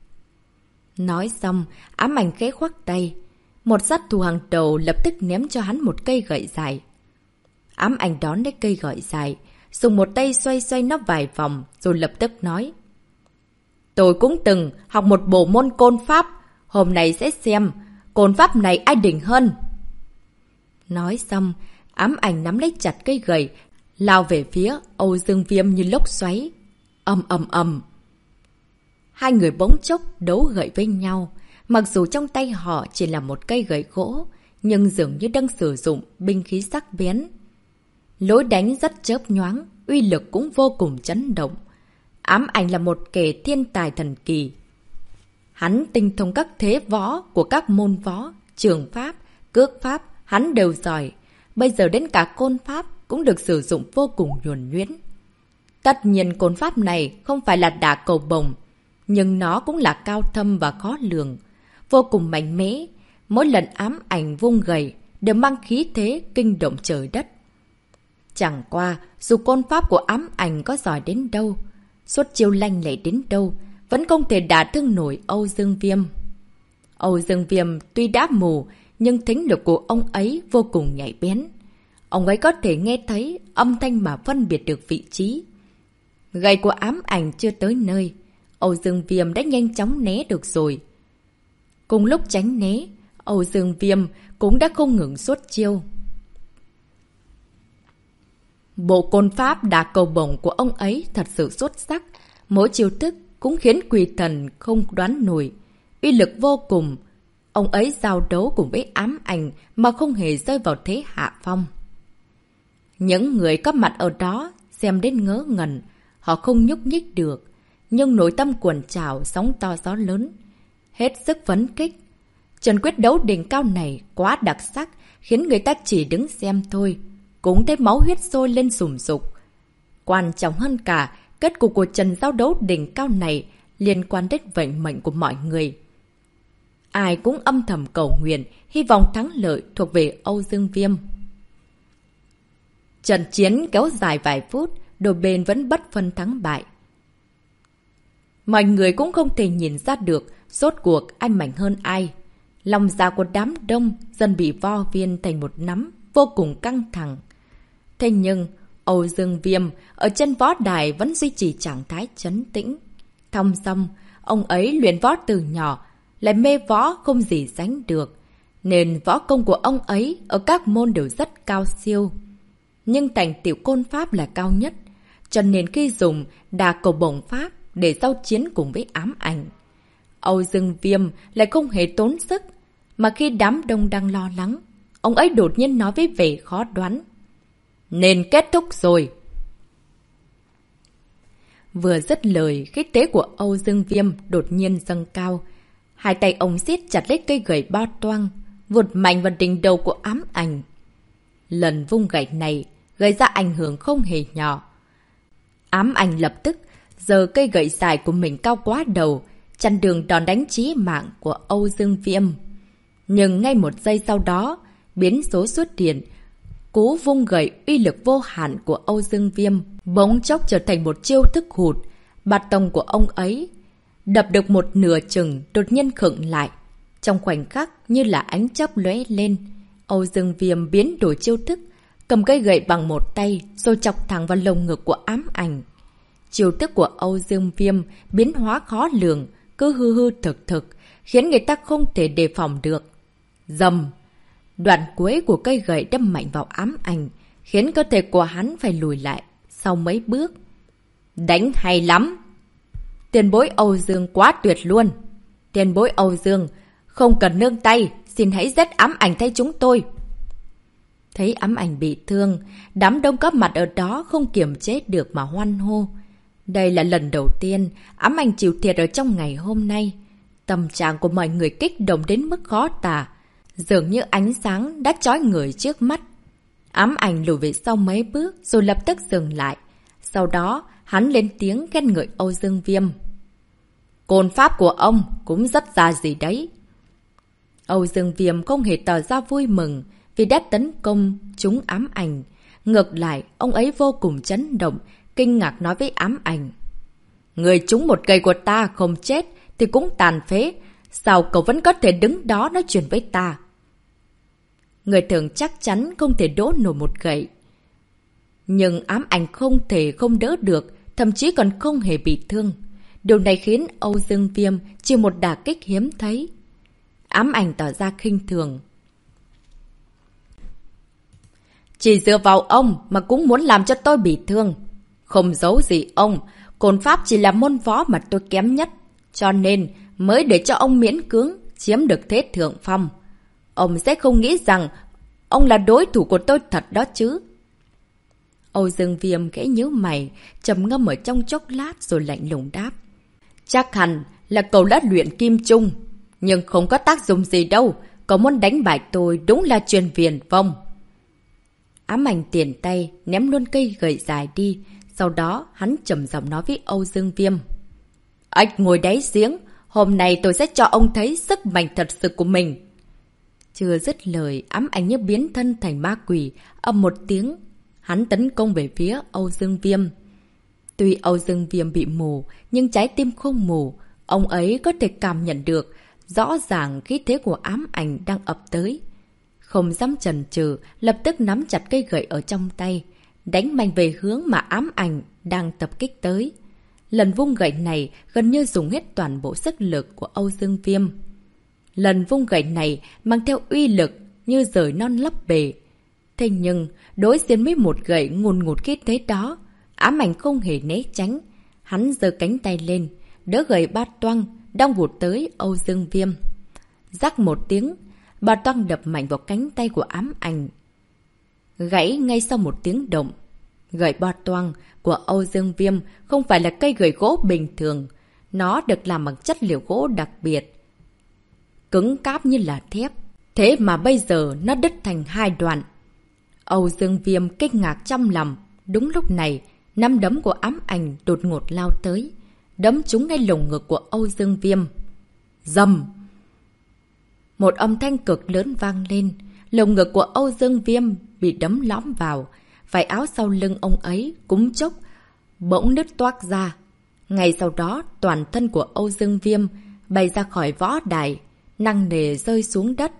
Speaker 1: Nói xong, ám ảnh khẽ khoác tay. Một sát thủ hàng đầu lập tức ném cho hắn một cây gậy dài. Ám ảnh đón lấy cây gậy dài, dùng một tay xoay xoay nó vài vòng, rồi lập tức nói. Tôi cũng từng học một bộ môn côn pháp, hôm nay sẽ xem côn pháp này ai đỉnh hơn. Nói xong, ám ảnh nắm lấy chặt cây gậy, lao về phía Âu Dương Viêm như lốc xoáy. Ầm ầm ầm. Hai người bỗng chốc đấu gậy với nhau. Mặc dù trong tay họ chỉ là một cây gậy gỗ, nhưng dường như đang sử dụng binh khí sắc bén. Lối đánh rất chớp nhoáng, uy lực cũng vô cùng chấn động. Ám ảnh là một kẻ thiên tài thần kỳ. Hắn tinh thông các thế võ của các môn võ, trường pháp, cước pháp, hắn đều giỏi. Bây giờ đến cả côn pháp cũng được sử dụng vô cùng nhuần nhuyễn. Tất nhiên côn pháp này không phải là đả cầu bồng, nhưng nó cũng là cao thâm và khó lường, vô cùng mạnh mẽ. Mỗi lần ám ảnh vung gậy đều mang khí thế kinh động trời đất. Chẳng qua, dù côn pháp của ám ảnh có giỏi đến đâu, suốt chiêu lanh lẹ đến đâu, vẫn không thể đả thương nổi Âu Dương Viêm. Âu Dương Viêm tuy đã mù, nhưng thính lực của ông ấy vô cùng nhạy bén. Ông ấy có thể nghe thấy âm thanh mà phân biệt được vị trí. Gậy của ám ảnh chưa tới nơi, Âu Dương Viêm đã nhanh chóng né được rồi. Cùng lúc tránh né, Âu Dương Viêm cũng đã không ngừng xuất chiêu. Bộ côn pháp đả cầu bổng của ông ấy thật sự xuất sắc. Mỗi chiêu thức cũng khiến quỷ thần không đoán nổi. Uy lực vô cùng. Ông ấy giao đấu cùng với ám ảnh mà không hề rơi vào thế hạ phong. Những người có mặt ở đó xem đến ngớ ngẩn. Họ không nhúc nhích được. Nhưng nội tâm cuồn trào sóng to gió lớn. Hết sức phấn khích. Trận quyết đấu đỉnh cao này quá đặc sắc, khiến người ta chỉ đứng xem thôi cũng thấy máu huyết sôi lên sùng sục. Quan trọng hơn cả, kết cục của trận giao đấu đỉnh cao này liên quan đến vận mệnh của mọi người. Ai cũng âm thầm cầu nguyện, hy vọng thắng lợi thuộc về Âu Dương Viêm. Trận chiến kéo dài vài phút, đôi bên vẫn bất phân thắng bại. Mọi người cũng không thể nhìn ra được rốt cuộc ai mạnh hơn ai. Lòng dạ của đám đông dần bị vo viên thành một nắm, vô cùng căng thẳng. Thế nhưng, Âu Dương Viêm ở trên võ đài vẫn duy trì trạng thái trấn tĩnh. Thong dong, ông ấy luyện võ từ nhỏ, lại mê võ không gì sánh được. Nên võ công của ông ấy ở các môn đều rất cao siêu. Nhưng thành tựu côn pháp là cao nhất, cho nên khi dùng đà cầu bổng pháp để giao chiến cùng với ám ảnh, Âu Dương Viêm lại không hề tốn sức. Mà khi đám đông đang lo lắng, ông ấy đột nhiên nói với vẻ khó đoán. Nên kết thúc rồi. Vừa dứt lời, khí thế của Âu Dương Viêm đột nhiên dâng cao. Hai tay ông siết chặt lấy cây gậy bao toang, vụt mạnh vào đỉnh đầu của ám ảnh. Lần vung gậy này gây ra ảnh hưởng không hề nhỏ. Ám ảnh lập tức giơ cây gậy dài của mình cao quá đầu, chặn đường đòn đánh chí mạng của Âu Dương Viêm. Nhưng ngay một giây sau đó, Biến số xuất hiện. Cú vung gậy uy lực vô hạn của Âu Dương Viêm bỗng chốc trở thành một chiêu thức hụt. Bạt tông của ông ấy đập được một nửa chừng, đột nhiên khựng lại. Trong khoảnh khắc như là ánh chớp lóe lên, Âu Dương Viêm biến đổi chiêu thức, cầm cây gậy bằng một tay rồi chọc thẳng vào lồng ngực của ám ảnh. Chiêu thức của Âu Dương Viêm biến hóa khó lường, cứ hư hư thực thực, khiến người ta không thể đề phòng được. Rầm! Đoạn cuối của cây gậy đâm mạnh vào ám ảnh, khiến cơ thể của hắn phải lùi lại sau mấy bước. Đánh hay lắm! Tiền bối Âu Dương quá tuyệt luôn! Tiền bối Âu Dương, không cần nương tay, xin hãy giết ám ảnh thay chúng tôi. Thấy ám ảnh bị thương, đám đông có mặt ở đó không kiềm chế được mà hoan hô. Đây là lần đầu tiên ám ảnh chịu thiệt ở trong ngày hôm nay. Tâm trạng của mọi người kích động đến mức khó tả, dường như ánh sáng đã chói người trước mắt. Ám ảnh lùi về sau mấy bước rồi lập tức dừng lại. Sau đó hắn lên tiếng khen ngợi Âu Dương Viêm. Côn pháp của ông cũng rất ra gì đấy. Âu Dương Viêm không hề tỏ ra vui mừng vì đã tấn công chúng ám ảnh. Ngược lại, ông ấy vô cùng chấn động, kinh ngạc nói với ám ảnh. Người trúng một cây của ta không chết thì cũng tàn phế. Sao cậu vẫn có thể đứng đó nói chuyện với ta? Người thường chắc chắn không thể đỗ nổi một gậy. Nhưng ám ảnh không thể không đỡ được, thậm chí còn không hề bị thương. Điều này khiến Âu Dương Viêm chịu một đả kích hiếm thấy. Ám ảnh tỏ ra khinh thường. Chỉ dựa vào ông mà cũng muốn làm cho tôi bị thương. Không giấu gì ông, côn pháp chỉ là môn võ mà tôi kém nhất. Cho nên mới để cho ông miễn cưỡng chiếm được thế thượng phong. Ông sẽ không nghĩ rằng ông là đối thủ của tôi thật đó chứ. Âu Dương Viêm khẽ nhíu mày, trầm ngâm ở trong chốc lát rồi lạnh lùng đáp. Chắc hẳn là cậu đã luyện kim chung, nhưng không có tác dụng gì đâu. Cậu muốn đánh bại tôi đúng là chuyện viển vông. Ám ảnh tiền tay, ném luôn cây gậy dài đi. Sau đó hắn trầm giọng nói với Âu Dương Viêm. Ếch ngồi đáy giếng, hôm nay tôi sẽ cho ông thấy sức mạnh thật sự của mình. Chưa dứt lời, ám ảnh như biến thân thành ma quỷ, ầm một tiếng. Hắn tấn công về phía Âu Dương Viêm. Tuy Âu Dương Viêm bị mù, nhưng trái tim không mù. Ông ấy có thể cảm nhận được rõ ràng khí thế của ám ảnh đang ập tới. Không dám chần chừ, lập tức nắm chặt cây gậy ở trong tay, đánh mạnh về hướng mà ám ảnh đang tập kích tới. Lần vung gậy này gần như dùng hết toàn bộ sức lực của Âu Dương Viêm. Lần vung gậy này mang theo uy lực như rời non lấp bể. Thế nhưng, đối diện với một gậy ngùn ngụt khí thế đó, ám ảnh không hề né tránh. Hắn giơ cánh tay lên, đỡ gậy bát toang, đong vụt tới Âu Dương Viêm. Rắc một tiếng, bát toang đập mạnh vào cánh tay của ám ảnh. Gãy ngay sau một tiếng động. Gậy bát toang của Âu Dương Viêm không phải là cây gậy gỗ bình thường. Nó được làm bằng chất liệu gỗ đặc biệt, cứng cáp như là thép. Thế mà bây giờ nó đứt thành hai đoạn. Âu Dương Viêm kinh ngạc trong lòng. Đúng lúc này, nắm đấm của ám ảnh đột ngột lao tới, đấm trúng ngay lồng ngực của Âu Dương Viêm. Rầm! Một âm thanh cực lớn vang lên. Lồng ngực của Âu Dương Viêm bị đấm lõm vào. Vải áo sau lưng ông ấy cúm chốc bỗng nứt toác ra. Ngay sau đó, toàn thân của Âu Dương Viêm bay ra khỏi võ đài, nặng nề rơi xuống đất.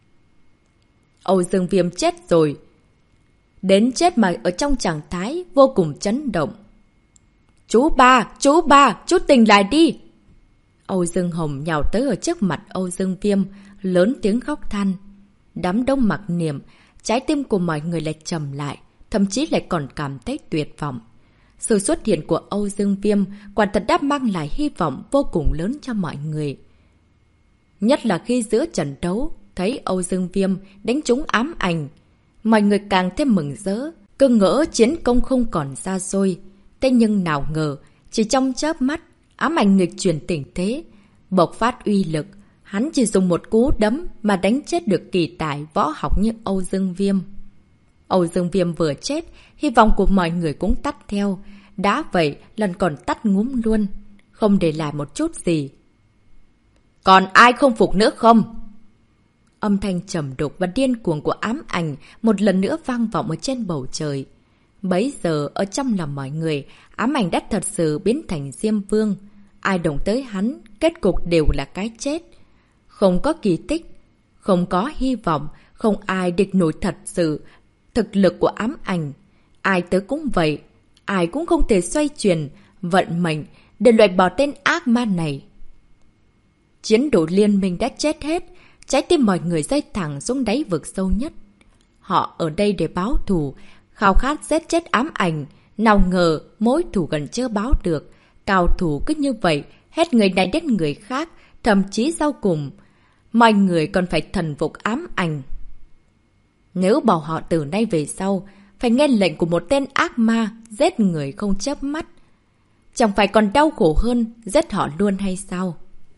Speaker 1: Âu Dương Viêm chết rồi. Đến chết mà ở trong trạng thái vô cùng chấn động. Chú ba! Chú ba! Chú tỉnh lại đi! Âu Dương Hồng nhào tới ở trước mặt Âu Dương Viêm, lớn tiếng khóc than. Đám đông mặc niệm, trái tim của mọi người lại trầm lại, thậm chí lại còn cảm thấy tuyệt vọng. Sự xuất hiện của Âu Dương Viêm quả thật đã mang lại hy vọng vô cùng lớn cho mọi người. Nhất là khi giữa trận đấu, thấy Âu Dương Viêm đánh trúng ám ảnh, mọi người càng thêm mừng rỡ, cứ ngỡ chiến công không còn xa xôi. Thế nhưng nào ngờ, chỉ trong chớp mắt, ám ảnh nghịch chuyển tình thế, bộc phát uy lực. Hắn chỉ dùng một cú đấm mà đánh chết được kỳ tài võ học như Âu Dương Viêm. Âu Dương Viêm vừa chết, hy vọng của mọi người cũng tắt theo. Đã vậy, lần còn tắt ngúm luôn, không để lại một chút gì. Còn ai không phục nữa không? Âm thanh trầm đục và điên cuồng của ám ảnh một lần nữa vang vọng ở trên bầu trời. Bấy giờ ở trong lòng mọi người, ám ảnh đã thật sự biến thành Diêm Vương. Ai động tới hắn, kết cục đều là cái chết. Không có kỳ tích, không có hy vọng, không ai địch nổi thật sự thực lực của ám ảnh. Ai tới cũng vậy, ai cũng không thể xoay chuyển vận mệnh để loại bỏ tên ác ma này. Chiến đội liên minh đã chết hết, trái tim mọi người rơi thẳng xuống đáy vực sâu nhất. Họ ở đây để báo thù, khao khát giết chết ám ảnh. Nào ngờ mối thù gần chưa báo được. Cao thủ cứ như vậy, hết người này đến người khác, thậm chí sau cùng, mọi người còn phải thần phục ám ảnh. Nếu bảo họ từ nay về sau, phải nghe lệnh của một tên ác ma, giết người không chớp mắt, chẳng phải còn đau khổ hơn giết họ luôn hay sao?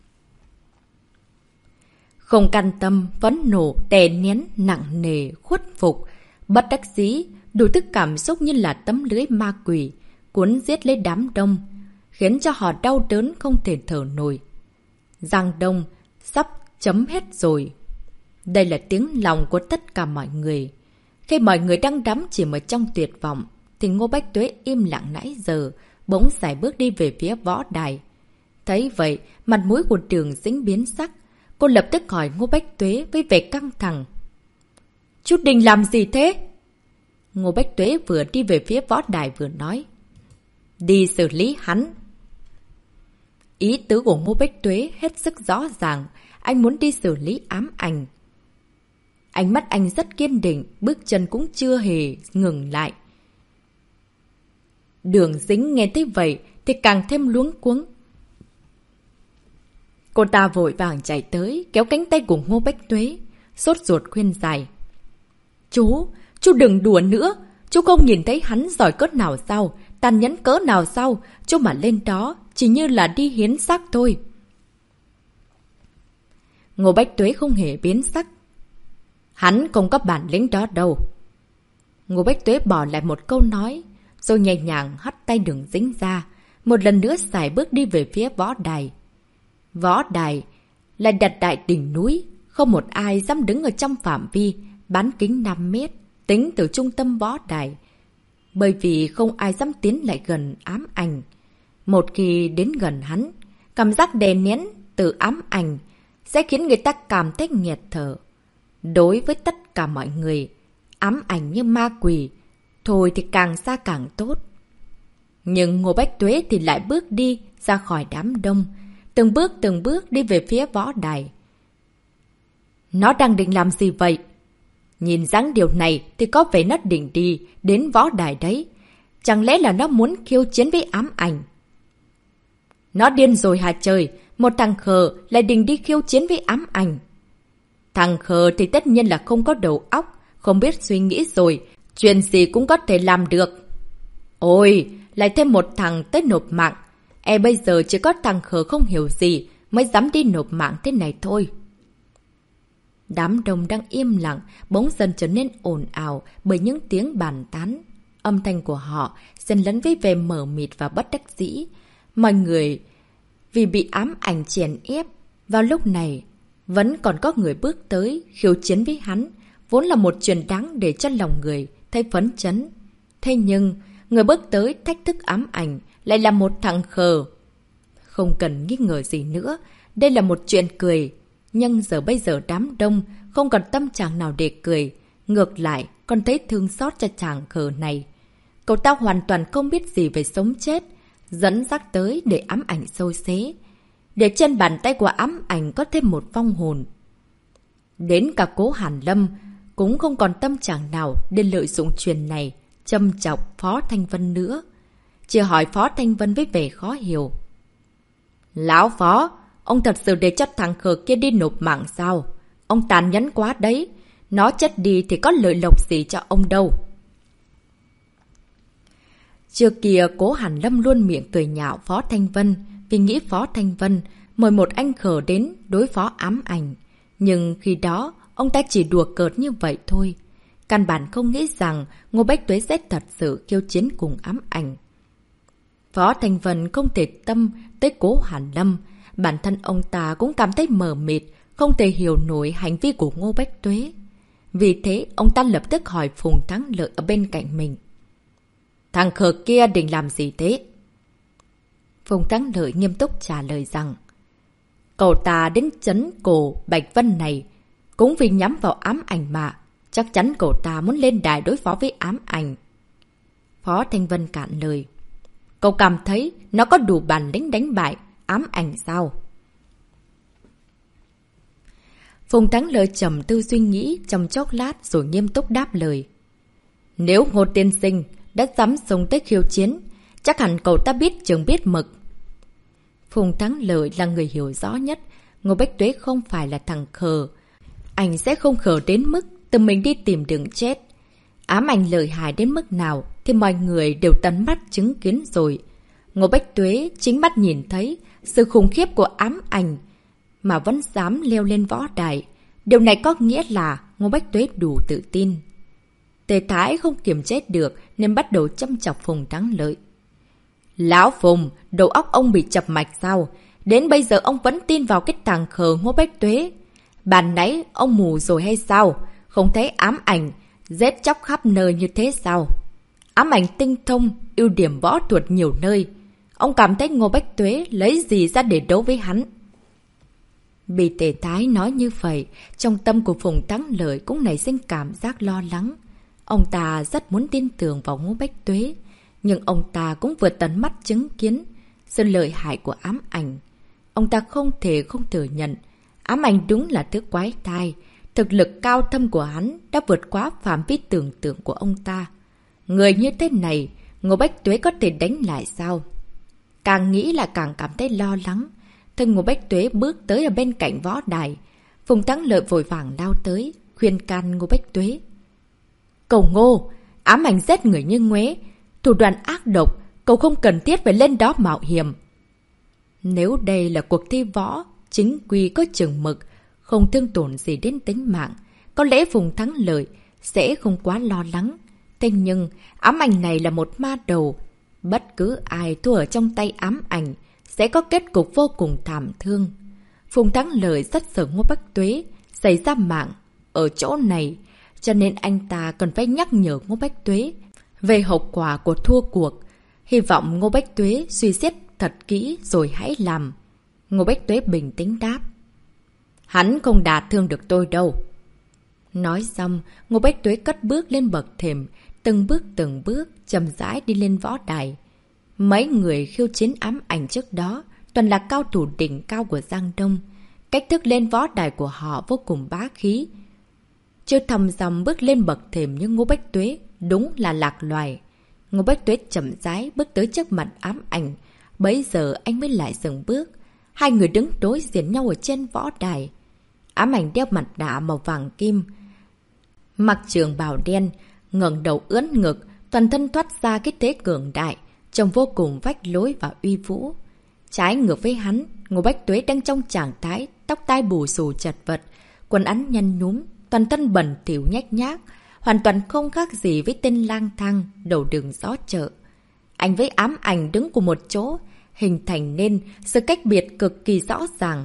Speaker 1: Không can tâm, phẫn nộ, đè nén, nặng nề, khuất phục, bất đắc dĩ, đủ thức cảm xúc như là tấm lưới ma quỷ, cuốn giết lấy đám đông, khiến cho họ đau đớn không thể thở nổi. Giang Đông sắp chấm hết rồi. Đây là tiếng lòng của tất cả mọi người. Khi mọi người đang đắm chìm ở trong tuyệt vọng, thì Ngô Bách Tuế im lặng nãy giờ, bỗng sải bước đi về phía võ đài. Thấy vậy, mặt mũi của Đường Dĩnh biến sắc. Cô lập tức hỏi Ngô Bách Tuế với vẻ căng thẳng. Chú định làm gì thế? Ngô Bách Tuế vừa đi về phía võ đài vừa nói. Đi xử lý hắn. Ý tứ của Ngô Bách Tuế hết sức rõ ràng. Anh muốn đi xử lý ám ảnh. Ánh mắt anh rất kiên định, bước chân cũng chưa hề ngừng lại. Đường Dĩnh nghe thấy vậy thì càng thêm luống cuống. Cô ta vội vàng chạy tới, kéo cánh tay của Ngô Bách Tuế, sốt ruột khuyên giải. Chú, chú đừng đùa nữa, chú không nhìn thấy hắn giỏi cỡ nào sao, tàn nhẫn cỡ nào sao, chú mà lên đó chỉ như là đi hiến xác thôi. Ngô Bách Tuế không hề biến sắc. Hắn không có bản lĩnh đó đâu. Ngô Bách Tuế bỏ lại một câu nói, rồi nhẹ nhàng hất tay Đường Dĩnh ra, một lần nữa sải bước đi về phía võ đài. Võ đài lại đặt đại đỉnh núi, không một ai dám đứng ở trong phạm vi bán kính năm mét, tính từ trung tâm võ đài. Bởi vì không ai dám tiến lại gần ám ảnh. Một khi đến gần hắn, cảm giác đè nén từ ám ảnh sẽ khiến người ta cảm thấy nghẹt thở. Đối với tất cả mọi người, ám ảnh như ma quỷ, thôi thì càng xa càng tốt. Nhưng Ngô Bách Tuế thì lại bước đi ra khỏi đám đông, từng bước từng bước đi về phía võ đài. Nó đang định làm gì vậy? Nhìn dáng điều này thì có vẻ nó định đi đến võ đài đấy. Chẳng lẽ là nó muốn khiêu chiến với ám ảnh? Nó điên rồi hả trời? Một thằng khờ lại định đi khiêu chiến với ám ảnh. Thằng khờ thì tất nhiên là không có đầu óc, không biết suy nghĩ rồi, chuyện gì cũng có thể làm được. Ôi, lại thêm một thằng tới nộp mạng. E bây giờ chỉ có thằng khờ không hiểu gì mới dám đi nộp mạng thế này thôi. Đám đông đang im lặng, bỗng dần trở nên ồn ào bởi những tiếng bàn tán. Âm thanh của họ xen lẫn với vẻ mờ mịt và bất đắc dĩ. Mọi người vì bị ám ảnh chèn ép, vào lúc này vẫn còn có người bước tới khiêu chiến với hắn, vốn là một chuyện đáng để cho lòng người thấy phấn chấn. Thế nhưng, người bước tới thách thức ám ảnh lại là một thằng khờ. Không cần nghi ngờ gì nữa, đây là một chuyện cười. Nhưng giờ bây giờ đám đông không còn tâm trạng nào để cười. Ngược lại, còn thấy thương xót cho chàng khờ này. Cậu ta hoàn toàn không biết gì về sống chết, dẫn dắt tới để ám ảnh xâu xé. Để trên bàn tay của ám ảnh có thêm một vong hồn. Đến cả Cố Hàn Lâm cũng không còn tâm trạng nào để lợi dụng chuyện này, châm chọc Phó Thanh Vân nữa. Chỉ hỏi Phó Thanh Vân với vẻ khó hiểu. Lão Phó, ông thật sự để cho thằng khờ kia đi nộp mạng sao? Ông tàn nhẫn quá đấy. Nó chết đi thì có lợi lộc gì cho ông đâu. Trước kia Cố Hàn Lâm luôn miệng cười nhạo Phó Thanh Vân vì nghĩ Phó Thanh Vân mời một anh khờ đến đối phó ám ảnh. Nhưng khi đó, ông ta chỉ đùa cợt như vậy thôi. Căn bản không nghĩ rằng Ngô Bách Tuế sẽ thật sự khiêu chiến cùng ám ảnh. Phó Thanh Vân không thể tâm tới Cố Hàn Lâm. Bản thân ông ta cũng cảm thấy mờ mịt, không thể hiểu nổi hành vi của Ngô Bách Tuế. Vì thế, ông ta lập tức hỏi Phùng Thắng Lợi ở bên cạnh mình. Thằng khờ kia định làm gì thế? Phùng Thắng Lợi nghiêm túc trả lời rằng, cậu ta đến trấn cổ Bạch Vân này cũng vì nhắm vào ám ảnh mà. Chắc chắn cậu ta muốn lên đài đối phó với ám ảnh. Phó Thanh Vân cạn lời. Cậu cảm thấy nó có đủ bản lĩnh đánh bại ám ảnh sao? Phùng Thắng Lợi trầm tư suy nghĩ trong chốc lát rồi nghiêm túc đáp lời. Nếu Ngô tiên sinh đã dám sống tới khiêu chiến, chắc hẳn cậu ta biết chừng biết mực. Phùng Thắng Lợi là người hiểu rõ nhất. Ngô Bách Tuế không phải là thằng khờ. Anh sẽ không khờ đến mức tự mình đi tìm đường chết. Ám ảnh lợi hại đến mức nào thì mọi người đều tận mắt chứng kiến rồi. Ngô Bách Tuế chính mắt nhìn thấy sự khủng khiếp của ám ảnh mà vẫn dám leo lên võ đài. Điều này có nghĩa là Ngô Bách Tuế đủ tự tin. Tề Thái không kiềm chế được nên bắt đầu châm chọc Phùng Thắng Lợi. Lão Phùng, đầu óc ông bị chập mạch sao? Đến bây giờ ông vẫn tin vào cái thằng khờ Ngô Bách Tuế. Bàn nãy ông mù rồi hay sao? Không thấy ám ảnh giết chóc khắp nơi như thế sao? Ám ảnh tinh thông, ưu điểm võ thuật nhiều nơi. Ông cảm thấy Ngô Bách Tuế lấy gì ra để đấu với hắn? Bị Tề Thái nói như vậy, trong tâm của Phùng Thắng Lợi cũng nảy sinh cảm giác lo lắng. Ông ta rất muốn tin tưởng vào Ngô Bách Tuế, nhưng ông ta cũng vừa tận mắt chứng kiến sự lợi hại của ám ảnh. Ông ta không thể không thừa nhận, ám ảnh đúng là thứ quái thai. Thực lực cao thâm của hắn đã vượt quá phạm vi tưởng tượng của ông ta. Người như thế này, Ngô Bách Tuế có thể đánh lại sao? Càng nghĩ là càng cảm thấy lo lắng. Thân Ngô Bách Tuế bước tới ở bên cạnh võ đài. Phùng Thắng Lợi vội vàng lao tới, khuyên can Ngô Bách Tuế. Cậu Ngô, ám ảnh giết người như nguế, thủ đoạn ác độc, cậu không cần thiết phải lên đó mạo hiểm. Nếu đây là cuộc thi võ, chính quy có chừng mực, không thương tổn gì đến tính mạng, có lẽ Phùng Thắng Lợi sẽ không quá lo lắng. Thế nhưng, ám ảnh này là một ma đầu. Bất cứ ai thua ở trong tay ám ảnh sẽ có kết cục vô cùng thảm thương. Phùng Thắng Lợi rất sợ Ngô Bách Tuế xảy ra mạng ở chỗ này, cho nên anh ta cần phải nhắc nhở Ngô Bách Tuế về hậu quả của thua cuộc. Hy vọng Ngô Bách Tuế suy xét thật kỹ rồi hãy làm. Ngô Bách Tuế bình tĩnh đáp. Hắn không đả thương được tôi đâu. Nói xong, Ngô Bách Tuế cất bước lên bậc thềm, từng bước từng bước chậm rãi đi lên võ đài. Mấy người khiêu chiến ám ảnh trước đó toàn là cao thủ đỉnh cao của Giang Đông. Cách thức lên võ đài của họ vô cùng bá khí. Chưa thầm dòng bước lên bậc thềm như Ngô Bách Tuế đúng là lạc loài. Ngô Bách Tuế chậm rãi bước tới trước mặt ám ảnh. Bấy giờ anh mới lại dừng bước. Hai người đứng đối diện nhau ở trên võ đài. Ám ảnh đeo mặt nạ màu vàng kim, mặc trường bào đen, ngẩng đầu ưỡn ngực, toàn thân thoát ra cái thế cường đại, trông vô cùng vách lối và uy vũ. Trái ngược với hắn, Ngô Bách Tuế đang trong trạng thái tóc tai bù xù chật vật, quần áo nhăn nhúm, toàn thân bẩn thỉu nhách nhác, hoàn toàn không khác gì với tên lang thang đầu đường gió chợ. Anh với ám ảnh đứng cùng một chỗ, hình thành nên sự cách biệt cực kỳ rõ ràng.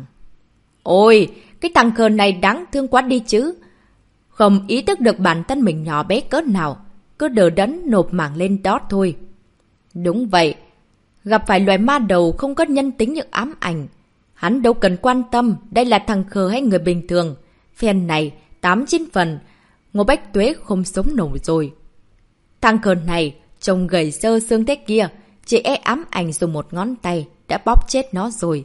Speaker 1: Ôi, cái thằng khờ này đáng thương quá đi chứ. Không ý thức được bản thân mình nhỏ bé cỡ nào, cứ đờ đẫn nộp mảng lên đó thôi. Đúng vậy, gặp phải loài ma đầu không có nhân tính như ám ảnh. Hắn đâu cần quan tâm đây là thằng khờ hay người bình thường. Phen này, tám chín phần, Ngô Bách Tuế không sống nổi rồi. Thằng khờ này, trông gầy sơ xương thế kia, chỉ e ám ảnh dùng một ngón tay đã bóp chết nó rồi.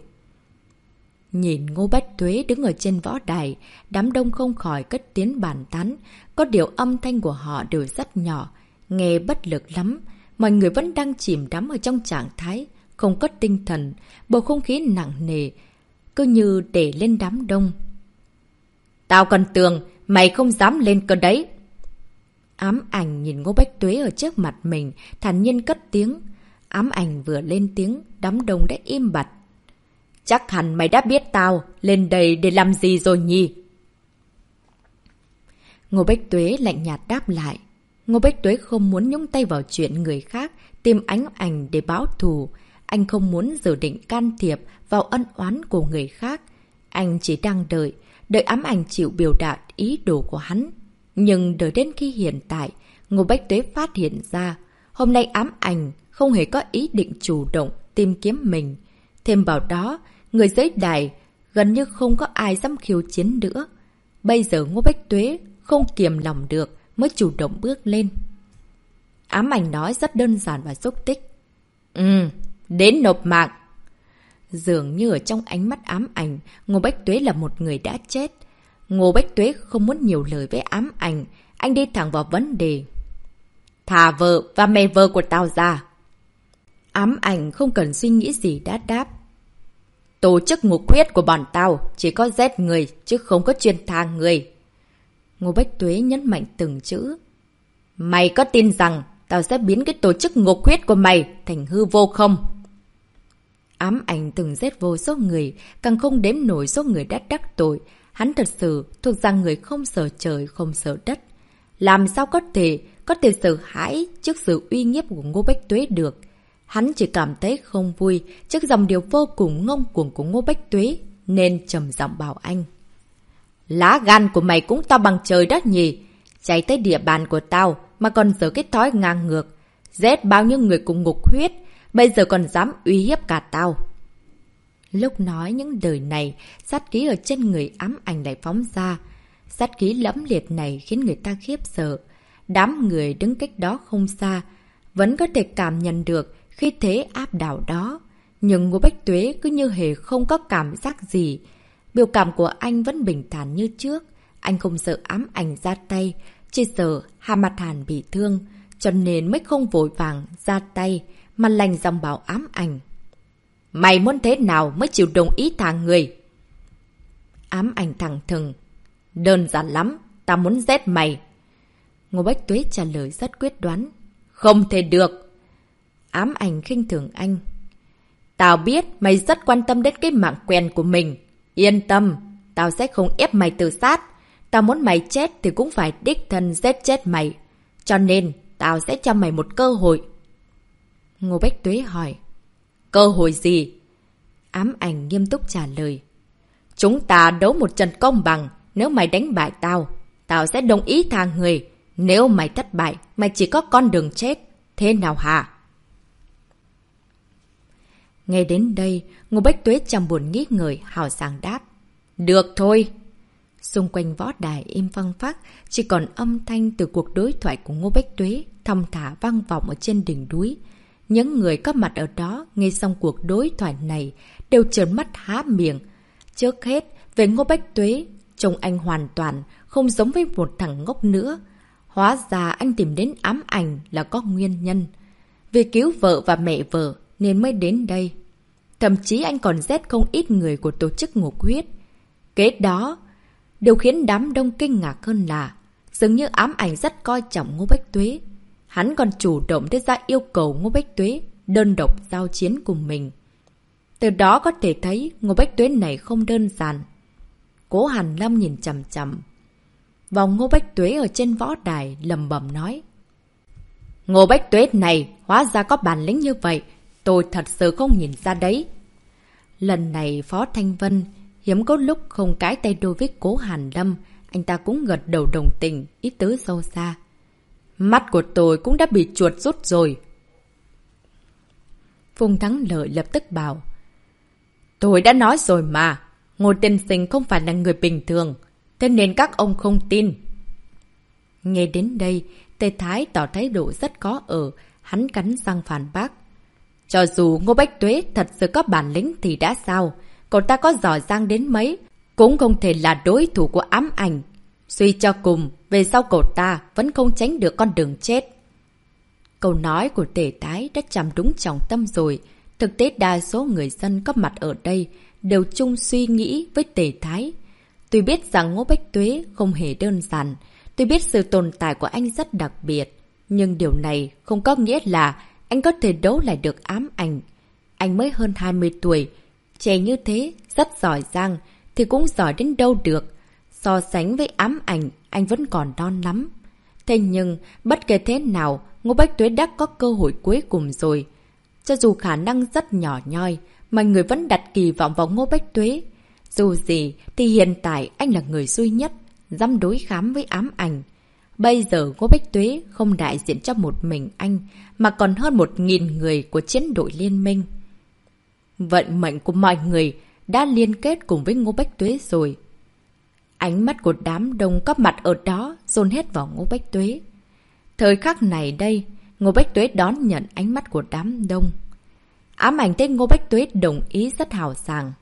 Speaker 1: Nhìn Ngô Bách Tuế đứng ở trên võ đài, đám đông không khỏi cất tiếng bàn tán. Có điều âm thanh của họ đều rất nhỏ, nghe bất lực lắm. Mọi người vẫn đang chìm đắm ở trong trạng thái không có tinh thần, bầu không khí nặng nề, cứ như để lên đám đông. Tao còn tưởng mày không dám lên cơ đấy. Ám ảnh nhìn Ngô Bách Tuế ở trước mặt mình, thản nhiên cất tiếng. Ám ảnh vừa lên tiếng, đám đông đã im bặt. Chắc hẳn mày đã biết tao lên đây để làm gì rồi nhỉ? Ngô Bách Tuế lạnh nhạt đáp lại. Ngô Bách Tuế không muốn nhúng tay vào chuyện người khác, tìm ánh ảnh để báo thù. Anh không muốn dự định can thiệp vào ân oán của người khác. Anh chỉ đang đợi, đợi ám ảnh chịu biểu đạt ý đồ của hắn. Nhưng đợi đến khi hiện tại, Ngô Bách Tuế phát hiện ra, hôm nay ám ảnh không hề có ý định chủ động tìm kiếm mình. Thêm vào đó, người dưới đài gần như không có ai dám khiêu chiến nữa. Bây giờ Ngô Bách Tuế không kiềm lòng được mới chủ động bước lên. Ám ảnh nói rất đơn giản và xúc tích. Ừ, đến nộp mạng. Dường như ở trong ánh mắt ám ảnh, Ngô Bách Tuế là một người đã chết. Ngô Bách Tuế không muốn nhiều lời với ám ảnh, anh đi thẳng vào vấn đề. Thả vợ và mẹ vợ của tao ra. Ám ảnh không cần suy nghĩ gì đã đáp. Tổ chức ngục huyết của bọn tao chỉ có giết người chứ không có chuyên tha người. Ngô Bách Tuế nhấn mạnh từng chữ. Mày có tin rằng tao sẽ biến cái tổ chức ngục huyết của mày thành hư vô không? Ám ảnh từng giết vô số người, càng không đếm nổi số người đã đắc tội. Hắn thật sự thuộc dạng người không sợ trời, không sợ đất. Làm sao có thể, có thể sợ hãi trước sự uy nghiêm của Ngô Bách Tuế được. Hắn chỉ cảm thấy không vui trước dòng điều vô cùng ngông cuồng của Ngô Bách Tuế, nên trầm giọng bảo anh. Lá gan của mày cũng to bằng trời đất nhỉ. Chạy tới địa bàn của tao mà còn giở cái thói ngang ngược. Giết bao nhiêu người cùng ngục huyết, bây giờ còn dám uy hiếp cả tao. Lúc nói những lời này, sát khí ở trên người ám ảnh lại phóng ra. Sát khí lẫm liệt này khiến người ta khiếp sợ. Đám người đứng cách đó không xa vẫn có thể cảm nhận được khi thế áp đảo đó. Nhưng Ngô Bách Tuế cứ như hề không có cảm giác gì. Biểu cảm của anh vẫn bình thản như trước. Anh không sợ ám ảnh ra tay, chỉ sợ Hà Mặt Hàn bị thương, cho nên mới không vội vàng ra tay, mà lành giọng bảo ám ảnh. Mày muốn thế nào mới chịu đồng ý thả người? Ám ảnh thẳng thừng. Đơn giản lắm, tao muốn giết mày. Ngô Bách Tuế trả lời rất quyết đoán. Không thể được. Ám ảnh khinh thường anh. Tao biết mày rất quan tâm đến cái mạng quen của mình. Yên tâm, tao sẽ không ép mày tự sát. Tao muốn mày chết thì cũng phải đích thân giết chết mày. Cho nên, tao sẽ cho mày một cơ hội. Ngô Bách Tuế hỏi. Cơ hội gì? Ám ảnh nghiêm túc trả lời. Chúng ta đấu một trận công bằng. Nếu mày đánh bại tao, tao sẽ đồng ý tha người. Nếu mày thất bại, mày chỉ có con đường chết. Thế nào hả? Nghe đến đây, Ngô Bách Tuế chẳng buồn nghĩ ngợi, hào sảng đáp. Được thôi. Xung quanh võ đài im phăng phắc, chỉ còn âm thanh từ cuộc đối thoại của Ngô Bách Tuế thong thả vang vọng ở trên đỉnh núi. Những người có mặt ở đó nghe xong cuộc đối thoại này đều trợn mắt há miệng. Trước hết, về Ngô Bách Tuế, trông anh hoàn toàn không giống với một thằng ngốc nữa. Hóa ra anh tìm đến ám ảnh là có nguyên nhân. Vì cứu vợ và mẹ vợ nên mới đến đây. Thậm chí anh còn giết không ít người của tổ chức ngục huyết. Kế đó, điều khiến đám đông kinh ngạc hơn là dường như ám ảnh rất coi trọng Ngô Bách Tuế. Hắn còn chủ động đưa ra yêu cầu Ngô Bách Tuế đơn độc giao chiến cùng mình. Từ đó có thể thấy Ngô Bách Tuế này không đơn giản. Cố Hàn Lâm nhìn chằm chằm vào Ngô Bách Tuế ở trên võ đài, lầm bầm nói. Ngô Bách Tuế này hóa ra có bản lĩnh như vậy, tôi thật sự không nhìn ra đấy. Lần này Phó Thanh Vân hiếm có lúc không cãi tay đôi với Cố Hàn Lâm, anh ta cũng gật đầu đồng tình, ý tứ sâu xa. Mắt của tôi cũng đã bị chuột rút rồi. Phùng Thắng Lợi lập tức bảo. Tôi đã nói rồi mà, Ngô Tiên Sinh không phải là người bình thường, thế nên các ông không tin. Nghe đến đây, Tề Thái tỏ thái độ rất có ở, hắn cắn răng phản bác. Cho dù Ngô Bách Tuế thật sự có bản lĩnh thì đã sao, cậu ta có giỏi giang đến mấy, cũng không thể là đối thủ của ám ảnh. Suy cho cùng, về sau cậu ta vẫn không tránh được con đường chết. Câu nói của Tề Thái đã chạm đúng trọng tâm rồi. Thực tế đa số người dân có mặt ở đây đều chung suy nghĩ với Tề Thái. Tuy biết rằng Ngô Bách Tuế không hề đơn giản, tuy biết sự tồn tại của anh rất đặc biệt, nhưng điều này không có nghĩa là anh có thể đấu lại được ám ảnh. Anh mới hơn hai mươi tuổi, trẻ như thế, rất giỏi giang, thì cũng giỏi đến đâu được. So sánh với ám ảnh, anh vẫn còn non lắm. Thế nhưng, bất kể thế nào, Ngô Bách Tuế đã có cơ hội cuối cùng rồi. Cho dù khả năng rất nhỏ nhoi, mà người vẫn đặt kỳ vọng vào Ngô Bách Tuế. Dù gì thì hiện tại anh là người duy nhất dám đối kháng với ám ảnh. Bây giờ Ngô Bách Tuế không đại diện cho một mình anh, mà còn hơn một nghìn người của chiến đội liên minh. Vận mệnh của mọi người đã liên kết cùng với Ngô Bách Tuế rồi. Ánh mắt của đám đông có mặt ở đó dồn hết vào Ngô Bách Tuế. Thời khắc này đây, Ngô Bách Tuế đón nhận ánh mắt của đám đông. Ám ảnh tên Ngô Bách Tuế đồng ý rất hào sảng.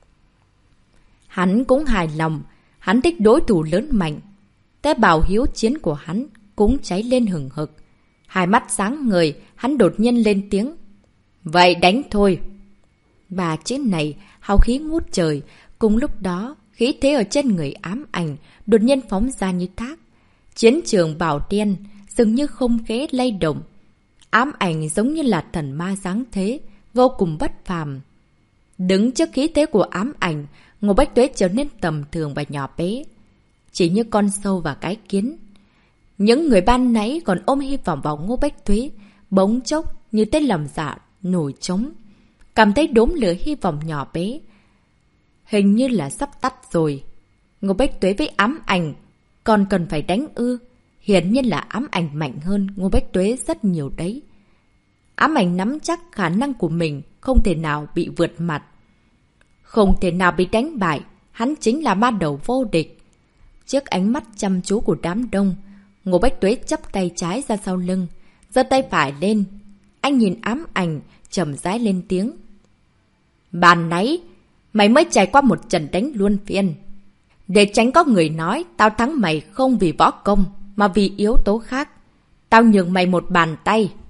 Speaker 1: Hắn cũng hài lòng, hắn thích đối thủ lớn mạnh. Tế bào hiếu chiến của hắn cũng cháy lên hừng hực. Hai mắt sáng ngời, hắn đột nhiên lên tiếng. Vậy đánh thôi. Ba chữ này hào khí ngút trời. Cùng lúc đó, khí thế ở trên người ám ảnh đột nhiên phóng ra như thác. Chiến trường bảo đen dường như không khẽ lay động. Ám ảnh giống như là thần ma giáng thế, vô cùng bất phàm. Đứng trước khí thế của ám ảnh, Ngô Bách Tuế trở nên tầm thường và nhỏ bé, chỉ như con sâu và cái kiến. Những người ban nãy còn ôm hy vọng vào Ngô Bách Tuế, bỗng chốc như tên lòng dạ nổi trống, cảm thấy đốm lửa hy vọng nhỏ bé hình như là sắp tắt rồi. Ngô Bách Tuế với ám ảnh còn cần phải đánh ư? Hiển nhiên là ám ảnh mạnh hơn Ngô Bách Tuế rất nhiều đấy. Ám ảnh nắm chắc khả năng của mình không thể nào bị vượt mặt, không thể nào bị đánh bại. Hắn chính là ma đầu vô địch. Trước ánh mắt chăm chú của đám đông, Ngô Bách Tuế chắp tay trái ra sau lưng, giơ tay phải lên. Anh nhìn ám ảnh, chậm rãi lên tiếng. Bàn nãy, mày mới trải qua một trận đánh luân phiên. Để tránh có người nói tao thắng mày không vì võ công, mà vì yếu tố khác. Tao nhường mày một bàn tay.